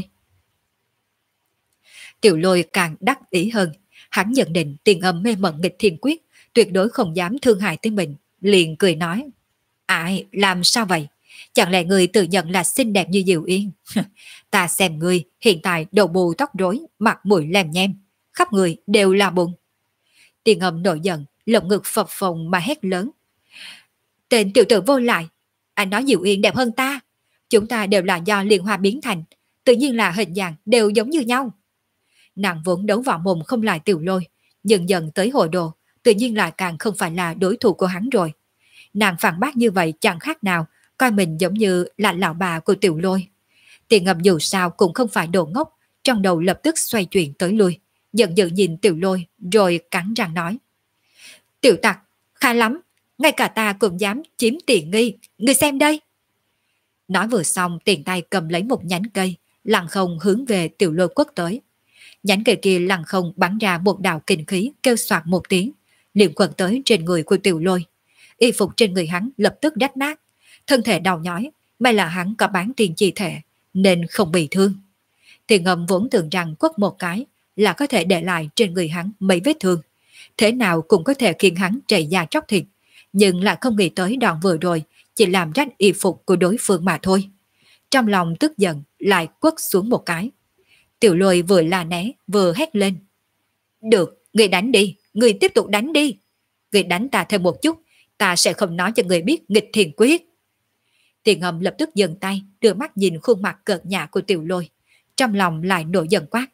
Tiểu Lôi càng đắc ý hơn, hắn nhận định Tiền Ngâm mê mẩn nghịch thiên quyết, tuyệt đối không dám thương hại tới mình, liền cười nói. Ai, làm sao vậy? Chẳng lẽ người tự nhận là xinh đẹp như Diệu Yên? Ta xem người hiện tại đầu bù tóc rối, mặt mũi lem nhem, khắp người đều là bụng. Tiền Ngâm nổi giận, lồng ngực phập phồng mà hét lớn. Tên tiểu tử vô lại, anh nói Diệu Yên đẹp hơn ta. Chúng ta đều là do liên hoa biến thành, tự nhiên là hình dạng đều giống như nhau. Nàng vốn đấu vào mồm không lại Tiểu Lôi, dần dần tới hội đồ, tự nhiên là càng không phải là đối thủ của hắn rồi. Nàng phản bác như vậy chẳng khác nào coi mình giống như là lão bà của Tiểu Lôi. Tiền Ngâm dù sao cũng không phải đồ ngốc, trong đầu lập tức xoay chuyển tới lui, giận dữ nhìn Tiểu Lôi rồi cắn răng nói. Tiểu tặc, khá lắm, ngay cả ta cũng dám chiếm tiện nghi, ngươi xem đây. Nói vừa xong, tiền tay cầm lấy một nhánh cây, lăng không hướng về Tiểu Lôi quất tới. Nhánh cây kia lăng không bắn ra một đạo kinh khí, kêu soạt một tiếng, liệm quần tới trên người của Tiểu Lôi. Y phục trên người hắn lập tức rách nát, thân thể đau nhói, may là hắn có bán tiền chi thể nên không bị thương. Tiền Ngâm vốn tưởng rằng quất một cái là có thể để lại trên người hắn mấy vết thương, thế nào cũng có thể khiến hắn chảy da tróc thịt, nhưng lại không nghĩ tới đoạn vừa rồi chỉ làm rách y phục của đối phương mà thôi. Trong lòng tức giận lại quất xuống một cái. Tiểu Lôi vừa la né vừa hét lên. Được, người đánh đi, người tiếp tục đánh đi. Người đánh ta thêm một chút, ta sẽ không nói cho người biết nghịch thiền quyết. Tiền Ngâm lập tức dừng tay, đưa mắt nhìn khuôn mặt cợt nhã của Tiểu Lôi, trong lòng lại nổi giận quát.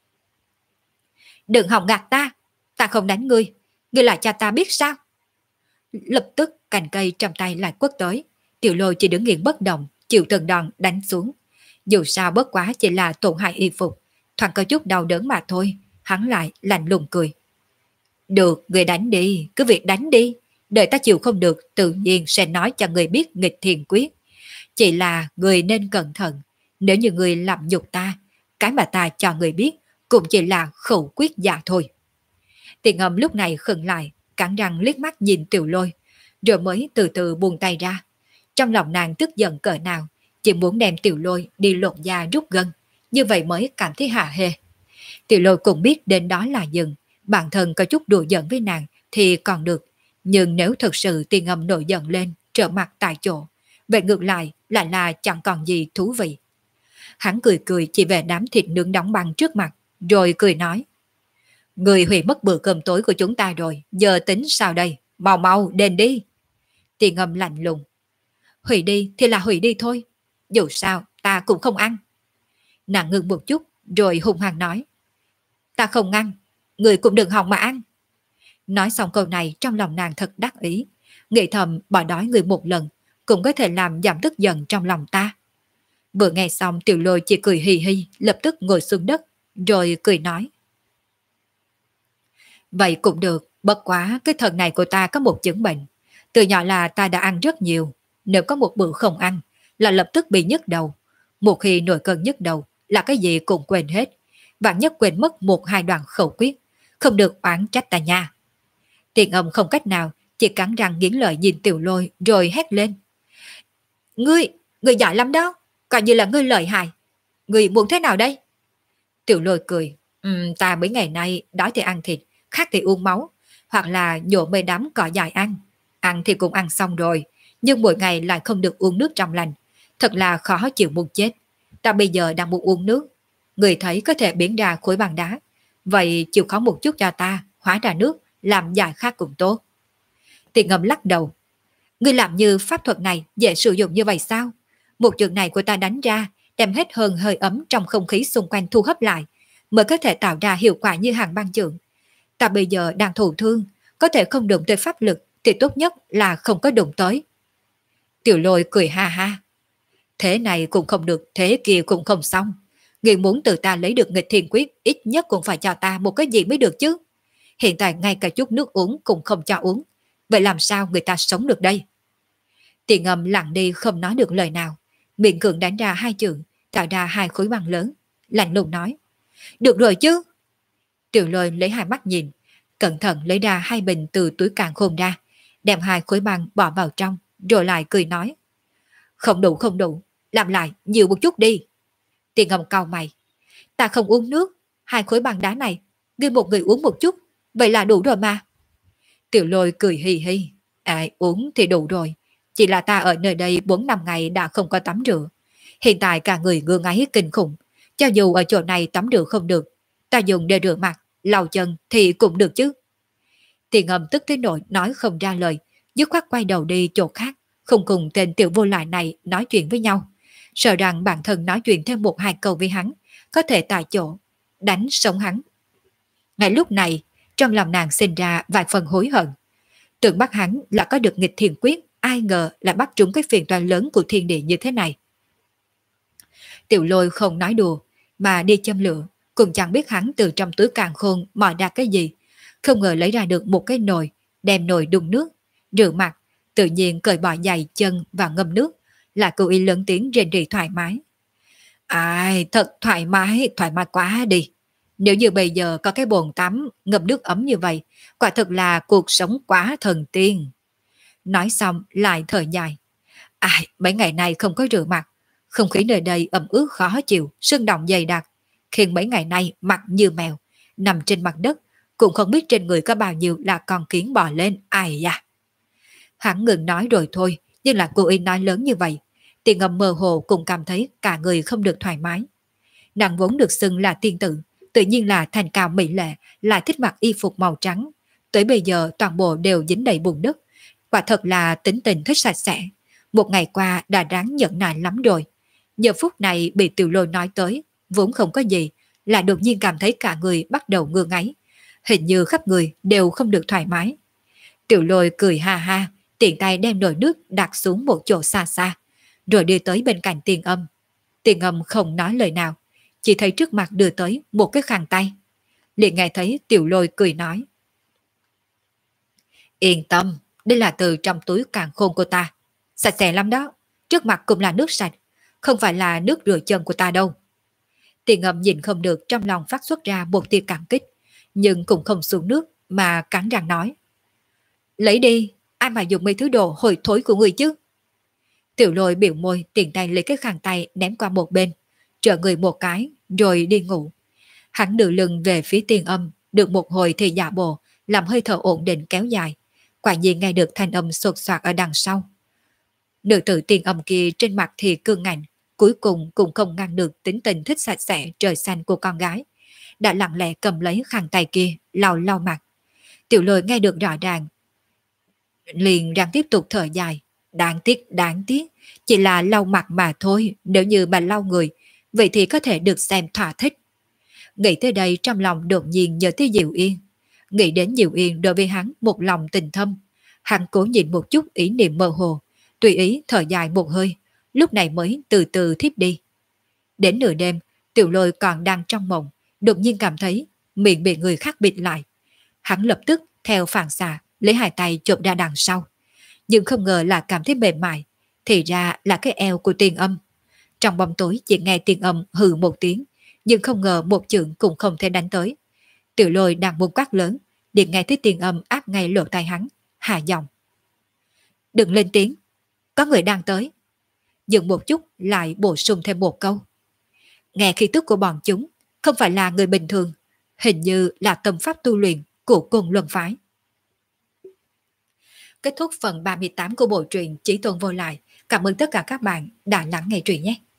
Đừng hòng gạt ta không đánh ngươi là cho ta biết sao? Lập tức cành cây trong tay lại quất tới, Tiểu Lôi chỉ đứng nghiêng bất động, chịu từng đòn đánh xuống. Dù sao bất quá chỉ là tổn hại y phục, thoáng có chút đau đớn mà thôi, hắn lại lạnh lùng cười. Được, người đánh đi, cứ việc đánh đi, đợi ta chịu không được tự nhiên sẽ nói cho người biết nghịch thiền quyết. Chỉ là người nên cẩn thận, nếu như người làm nhục ta, cái mà ta cho người biết cũng chỉ là khẩu quyết giả thôi. Tiền Ngâm lúc này khựng lại, cắn răng liếc mắt nhìn Tiểu Lôi, rồi mới từ từ buông tay ra. Trong lòng nàng tức giận cỡ nào, chỉ muốn đem Tiểu Lôi đi lột da rút gân, như vậy mới cảm thấy hạ hê. Tiểu Lôi cũng biết đến đó là dừng, bản thân có chút đùa giận với nàng thì còn được, nhưng nếu thật sự Tiền Ngâm nổi giận lên, trở mặt tại chỗ, vậy ngược lại là chẳng còn gì thú vị. Hắn cười cười chỉ về đám thịt nướng đóng băng trước mặt, rồi cười nói. Người hủy mất bữa cơm tối của chúng ta rồi, giờ tính sao đây? Mau mau, đền đi. Tiền Ngâm lạnh lùng. Hủy đi thì là hủy đi thôi, dù sao ta cũng không ăn. Nàng ngừng một chút, rồi hung hăng nói. Ta không ngăn, người cũng đừng hòng mà ăn. Nói xong câu này trong lòng nàng thật đắc ý, nghĩ thầm bỏ đói người một lần cũng có thể làm giảm tức giận trong lòng ta. Vừa nghe xong Tiểu Lôi chỉ cười hì hì, lập tức ngồi xuống đất, rồi cười nói. Vậy cũng được, bất quá cái thần này của ta có một chứng bệnh. Từ nhỏ là ta đã ăn rất nhiều, nếu có một bữa không ăn là lập tức bị nhức đầu. Một khi nổi cơn nhức đầu là cái gì cũng quên hết, vạn nhất quên mất một hai đoạn khẩu quyết, không được oán trách ta nha. Tiền Âm không cách nào, chỉ cắn răng nghiến lợi nhìn Tiểu Lôi rồi hét lên. Ngươi giỏi lắm đó, coi như là ngươi lợi hại. Ngươi muốn thế nào đây? Tiểu Lôi cười. Ta mấy ngày nay đói thì ăn thịt, khát thì uống máu, hoặc là nhổ mấy đám cỏ dại ăn. Ăn thì cũng ăn xong rồi, nhưng mỗi ngày lại không được uống nước trong lành. Thật là khó chịu muốn chết. Ta bây giờ đang muốn uống nước. Người thấy có thể biến ra khối bằng đá. Vậy chịu khó một chút cho ta, hóa ra nước, làm giải khát cũng tốt. Tiền Ngầm lắc đầu. Ngươi làm như pháp thuật này dễ sử dụng như vậy sao? Một trường này của ta đánh ra, đem hết hơn hơi ấm trong không khí xung quanh thu hấp lại, mới có thể tạo ra hiệu quả như hàng băng chưởng. Ta bây giờ đang thụ thương, có thể không đụng tới pháp lực thì tốt nhất là không có đụng tới. Tiểu Lôi cười ha ha. Thế này cũng không được, thế kia cũng không xong. Ngươi muốn từ ta lấy được nghịch thiên quyết, ít nhất cũng phải cho ta một cái gì mới được chứ. Hiện tại ngay cả chút nước uống cũng không cho uống. Vậy làm sao người ta sống được đây? Tiền Ngầm lặng đi không nói được lời nào. Miệng cường đánh ra hai chưởng, tạo ra hai khối băng lớn. Lạnh lùng nói. Được rồi chứ. Tiểu Lôi lấy hai mắt nhìn, cẩn thận lấy ra hai bình từ túi càn khôn ra, đem hai khối băng bỏ vào trong, rồi lại cười nói. Không đủ, làm lại nhiều một chút đi. Tiền Ngầm cau mày. Ta không uống nước, hai khối băng đá này, ngươi một người uống một chút, vậy là đủ rồi mà. Tiểu Lôi cười hì hì. Ai uống thì đủ rồi, chỉ là ta ở nơi đây 4-5 ngày đã không có tắm rửa. Hiện tại cả người ngứa ngáy kinh khủng, cho dù ở chỗ này tắm rửa không được, ta dùng để rửa mặt, lau chân thì cũng được chứ. Tiền Ngầm tức tới nỗi nói không ra lời, dứt khoát quay đầu đi chỗ khác, không cùng tên tiểu vô lại này nói chuyện với nhau, sợ rằng bản thân nói chuyện thêm một hai câu với hắn, có thể tại chỗ đánh sống hắn. Ngay lúc này, trong lòng nàng sinh ra vài phần hối hận. Tưởng bắt hắn là có được nghịch thiên quyết, ai ngờ là bắt trúng cái phiền toái lớn của thiên địa như thế này. Tiểu Lôi không nói đùa, mà đi châm lửa, cũng chẳng biết hắn từ trong túi càn khôn mò ra cái gì. Không ngờ lấy ra được một cái nồi, đem nồi đun nước, rửa mặt, tự nhiên cởi bỏ giày chân và ngâm nước, là cố ý lớn tiếng rên rỉ thoải mái. Ai, thật thoải mái quá đi. Nếu như bây giờ có cái bồn tắm ngâm nước ấm như vậy, quả thực là cuộc sống quá thần tiên. Nói xong lại thở dài. Ai, mấy ngày nay không có rửa mặt, không khí nơi đây ẩm ướt khó chịu, sương động dày đặc, khiến mấy ngày nay mặt như mèo, nằm trên mặt đất, cũng không biết trên người có bao nhiêu là con kiến bò lên, ai da. Hắn ngừng nói rồi thôi, nhưng là cô ý nói lớn như vậy. Tiền Ngầm mơ hồ cũng cảm thấy cả người không được thoải mái. Nàng vốn được xưng là tiên tử, tự nhiên là thành cao mỹ lệ, lại thích mặc y phục màu trắng. Tới bây giờ toàn bộ đều dính đầy bùn đất. Quả thật là tính tình thích sạch sẽ. Một ngày qua đã đáng nhẫn nại lắm rồi. Giờ phút này bị Tiểu Lôi nói tới, vốn không có gì, là đột nhiên cảm thấy cả người bắt đầu ngứa ngáy. Hình như khắp người đều không được thoải mái. Tiểu Lôi cười ha ha, tiện tay đem nồi nước đặt xuống một chỗ xa xa, rồi đi tới bên cạnh Tiền Âm. Tiền Âm không nói lời nào, chỉ thấy trước mặt đưa tới một cái khăn tay. Liền nghe thấy Tiểu Lôi cười nói. Yên tâm, đây là từ trong túi càn khôn của ta. Sạch sẽ lắm đó, trước mặt cũng là nước sạch, không phải là nước rửa chân của ta đâu. Tiền Âm nhìn không được, trong lòng phát xuất ra một tia cảm kích, nhưng cũng không xuống nước mà cắn răng nói. Lấy đi, ai mà dùng mấy thứ đồ hồi thối của người chứ. Tiểu Lôi biểu môi, tiện tay lấy cái khăn tay ném qua một bên, trợ người một cái, rồi đi ngủ. Hắn đưa lưng về phía Tiền Âm, được một hồi thì giả bộ, làm hơi thở ổn định kéo dài. Quả nhiên nghe được thanh âm sột soạt ở đằng sau. Nữ tử Tiền Âm kia trên mặt thì cương ngạnh, cuối cùng cũng không ngăn được tính tình thích sạch sẽ trời xanh của con gái. Đã lặng lẽ cầm lấy khăn tay kia, lau lau mặt. Tiểu Lôi nghe được rõ ràng, liền đang tiếp tục thở dài. Đáng tiếc, chỉ là lau mặt mà thôi, nếu như mà lau người, vậy thì có thể được xem thỏa thích. Nghĩ tới đây trong lòng đột nhiên nhớ tới Diệu Yên. Nghĩ đến Diệu Yên đối với hắn một lòng tình thâm. Hắn cố nhìn một chút ý niệm mơ hồ, tùy ý thở dài một hơi, lúc này mới từ từ thiếp đi. Đến nửa đêm, Tiểu Lôi còn đang trong mộng, đột nhiên cảm thấy miệng bị người khác bịt lại. Hắn lập tức theo phản xạ lấy hai tay chộp ra đằng sau, nhưng không ngờ là cảm thấy mềm mại, thì ra là cái eo của Tiền Âm. Trong bóng tối chỉ nghe Tiền Âm hừ một tiếng, nhưng không ngờ một chưởng cũng không thể đánh tới. Tiểu Lôi đang muốn quát lớn, liền nghe thấy Tiền Âm áp ngay lỗ tai hắn, hạ giọng: "Đừng lên tiếng, có người đang tới." Dừng một chút lại bổ sung thêm một câu: "Nghe khí tức của bọn chúng, không phải là người bình thường, hình như là tâm pháp tu luyện của Côn Luân phái." Kết thúc phần 38 của bộ truyện Chí Tôn Vô Lại. Cảm ơn tất cả các bạn đã lắng nghe truyện nhé.